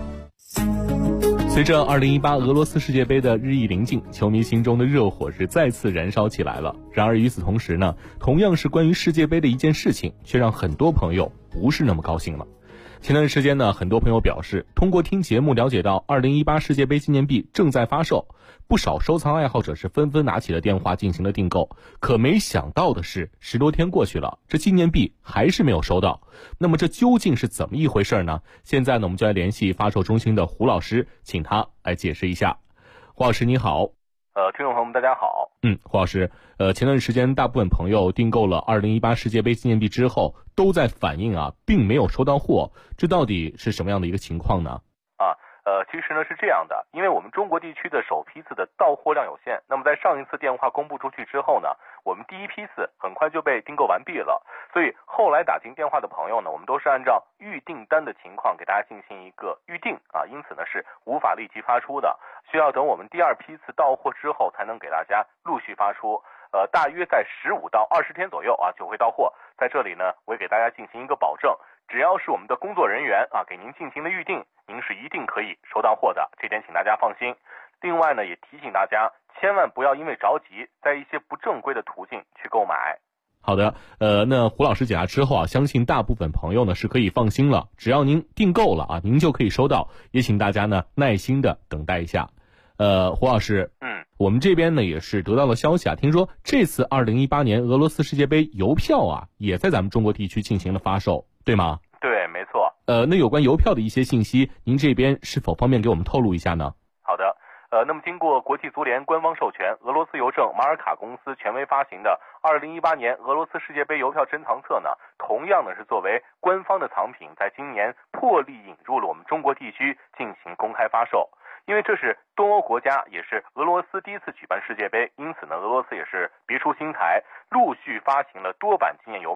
随着2018俄罗斯世界杯的日益临近，球迷心中的热火是再次燃烧起来了。然而与此同时呢，同样是关于世界杯的一件事情，却让很多朋友不是那么高兴了。前段时间呢，很多朋友表示，通过听节目了解到2018世界杯纪念币正在发售，不少收藏爱好者是纷纷拿起了电话进行了订购。可没想到的是，10多天过去了，这纪念币还是没有收到。那么这究竟是怎么一回事呢？现在呢，我们就来联系发售中心的胡老师，请他来解释一下。胡老师你好。 听众朋友们大家好。 胡老师，前段时间大部分朋友订购了2018世界杯纪念币之后，都在反映并没有收到货，这到底是什么样的一个情况呢？ 其实呢是这样的，因为我们中国地区的首批次的到货量有限，那么在上一次电话公布出去之后呢，我们第一批次很快就被订购完毕了，所以后来打进电话的朋友呢，我们都是按照预订单的情况给大家进行一个预定因此呢是无法立即发出的，需要等我们第二批次到货之后才能给大家陆续发出。大约在15到20天左右就会到货。在这里呢，我也给大家进行一个保证，只要是我们的工作人员给您进行的预定，您是一定可以收到货的，这点请大家放心。另外呢，也提醒大家，千万不要因为着急，在一些不正规的途径去购买。 好的，那胡老师解答之后相信大部分朋友呢是可以放心了，只要您订购了您就可以收到，也请大家呢耐心的等待一下。胡老师，我们这边呢也是得到了消息听说这次2018年俄罗斯世界杯邮票也在咱们中国地区进行了发售，对吗？ 对，没错。 那有关邮票的一些信息，您这边是否方便给我们透露一下呢？ 好的，那么经过国际足联官方授权，俄罗斯邮政马尔卡公司权威发行的2018年俄罗斯世界杯邮票珍藏册呢，同样呢是作为官方的藏品，在今年破例引入了我们中国地区进行公开发售。因为这是东欧国家，也是俄罗斯第一次举办世界杯，因此呢，俄罗斯也是别出心裁，陆续发行了多版纪念邮票。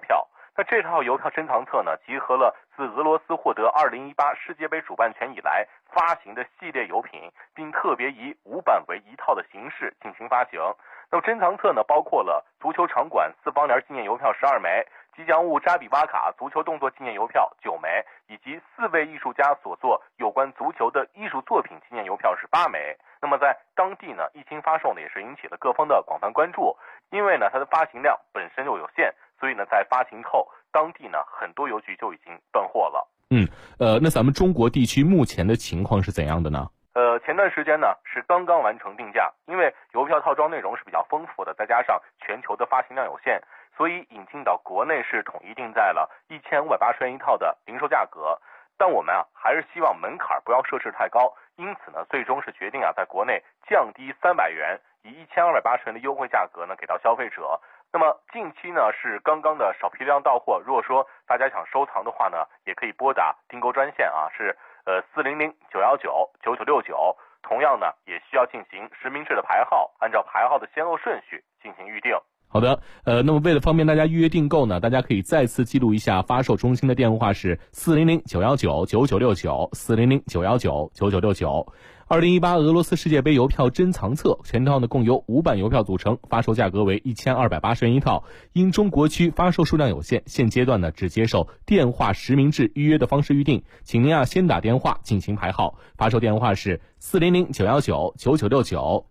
那这套邮票珍藏册呢，集合了自俄罗斯获得2018世界杯主办权以来发行的系列邮品，并特别以5版为1套的形式进行发行。那么珍藏册呢，包括了足球场馆4方联纪念邮票12枚，吉祥物扎比巴卡足球动作纪念邮票9枚，以及4位艺术家所作有关足球的艺术作品纪念邮票是8枚。那么在当地呢，一经发售呢，也是引起了各方的广泛关注。因为呢，它的发行量本身就有限，所以呢，在发行后，当地呢很多邮局就已经断货了。 那咱们中国地区目前的情况是怎样的呢？ 前段时间呢是刚刚完成定价，因为邮票套装内容是比较丰富的，再加上全球的发行量有限，所以引进到国内是统一定在了1580元一套的零售价格。但我们还是希望门槛不要设置太高，因此呢，最终是决定在国内降低300元，以1280元的优惠价格呢给到消费者。那么近期呢是刚刚的少批量到货，如果说大家想收藏的话呢，也可以拨打订购专线是400-919-9969，同样呢也需要进行实名制的排号，按照排号的先后顺序进行预定。 好的，那么为了方便大家预约订购呢，大家可以再次记录一下发售中心的电话是400-919-9969 400-919-9969。2018俄罗斯世界杯邮票珍藏册全套呢共由5版邮票组成，发售价格为1280元一套。因中国区发售数量有限，现阶段呢只接受电话实名制预约的方式预定，请您先打电话进行排号，发售电话是400-919-9969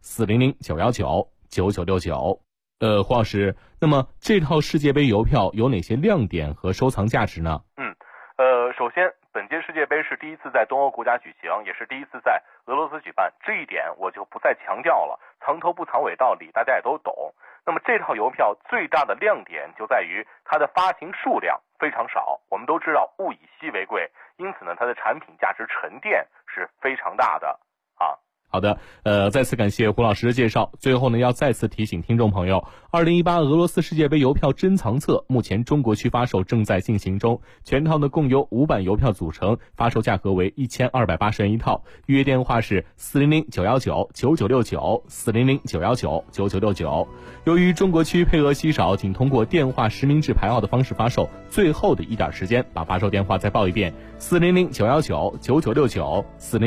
400-919-9969。胡老师，那么这套世界杯邮票有哪些亮点和收藏价值呢？ 首先本届世界杯是第一次在东欧国家举行，也是第一次在俄罗斯举办，这一点我就不再强调了，藏头不藏尾道理大家也都懂。那么这套邮票最大的亮点就在于它的发行数量非常少，我们都知道物以稀为贵，因此呢它的产品价值沉淀是非常大的好的，再次感谢胡老师的介绍。最后呢，要再次提醒听众朋友，2018俄罗斯世界杯邮票珍藏册目前中国区发售正在进行中，全套呢共由5版邮票组成，发售价格为1280元一套。预约电话是400-919-9969 400-919-9969。由于中国区配额稀少，仅通过电话实名制排号的方式发售，最后的一点时间，把发售电话再报一遍：400-919-9969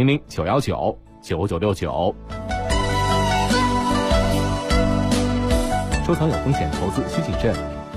400-919-9969。收藏有风险，投资需谨慎。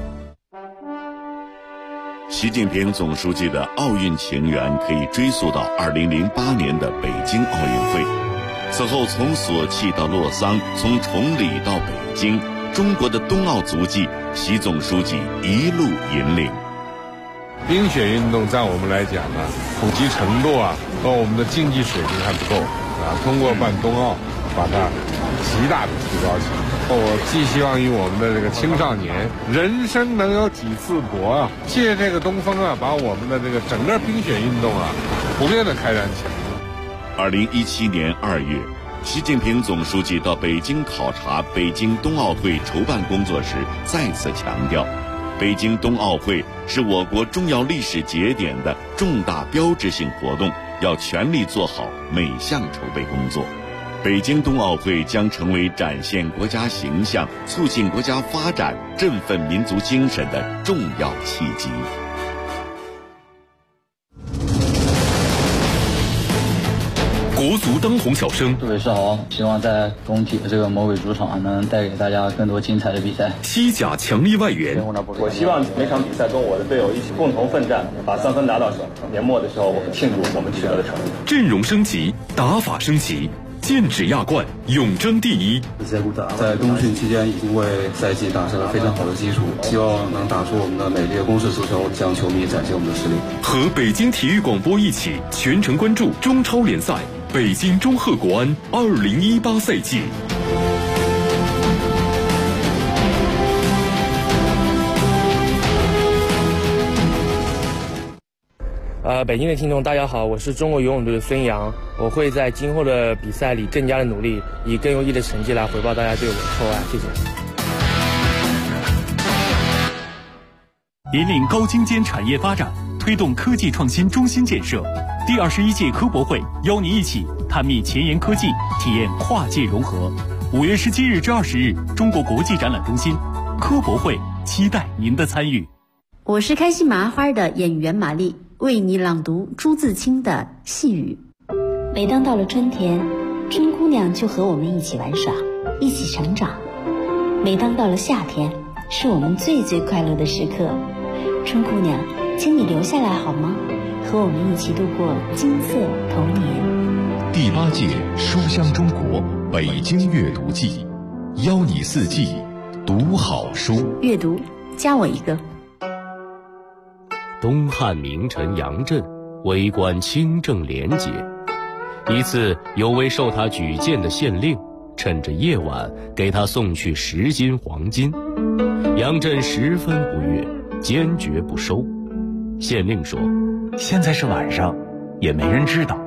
习近平总书记的奥运情缘可以追溯到2008年的北京奥运会。此后，从索契到洛桑，从崇礼到北京，中国的冬奥足迹，习总书记一路引领。 冰雪运动在我们来讲呢，普及程度和我们的竞技水平还不够通过办冬奥，把它极大的提高起来。我寄希望于我们的这个青少年，人生能有几次搏借这个东风把我们的这个整个冰雪运动普遍的开展起来。 2017年2月，习近平总书记到北京考察北京冬奥会筹办工作时，再次强调，北京冬奥会是我国重要历史节点的重大标志性活动，要全力做好每项筹备工作。北京冬奥会将成为展现国家形象、促进国家发展、振奋民族精神的重要契机。 国足当红小生， 各位是好，希望在工体的这个魔鬼主场能带给大家更多精彩的比赛。 西甲强力外援， 我希望每场比赛跟我的队友一起共同奋战，把3分拿到手。年末的时候，我们庆祝我们取得的成绩。 阵容升级，打法升级，剑指亚冠，永争第一。 在冬训期间已经为赛季打下了非常好的基础，希望能打出我们的美丽的攻势足球，向球迷展现我们的实力。 和北京体育广播一起全程关注中超联赛北京中赫国安2018赛季。 北京的听众大家好，我是中国游泳队的孙杨，我会在今后的比赛里更加的努力，以更优异的成绩来回报大家对我的厚爱，谢谢。 引领高精尖产业发展，推动科技创新中心建设。第21届科博会邀您一起探秘前沿科技，体验跨界融合。5月17日至20日，中国国际展览中心科博会，期待您的参与。 我是开心麻花的演员玛丽，为你朗读朱自清的《细雨》。 每当到了春天，春姑娘就和我们一起玩耍，一起成长。每当到了夏天，是我们最最快乐的时刻。春姑娘，请你留下来好吗？和我们一起度过金色童年。 第8届书香中国北京阅读季，邀你四季读好书。 阅读，加我一个。 东汉名臣杨震为官清正廉洁，一次有位受他举荐的县令趁着夜晚给他送去10斤黄金，杨震十分不悦，坚决不收。县令说： 现在是晚上，也没人知道，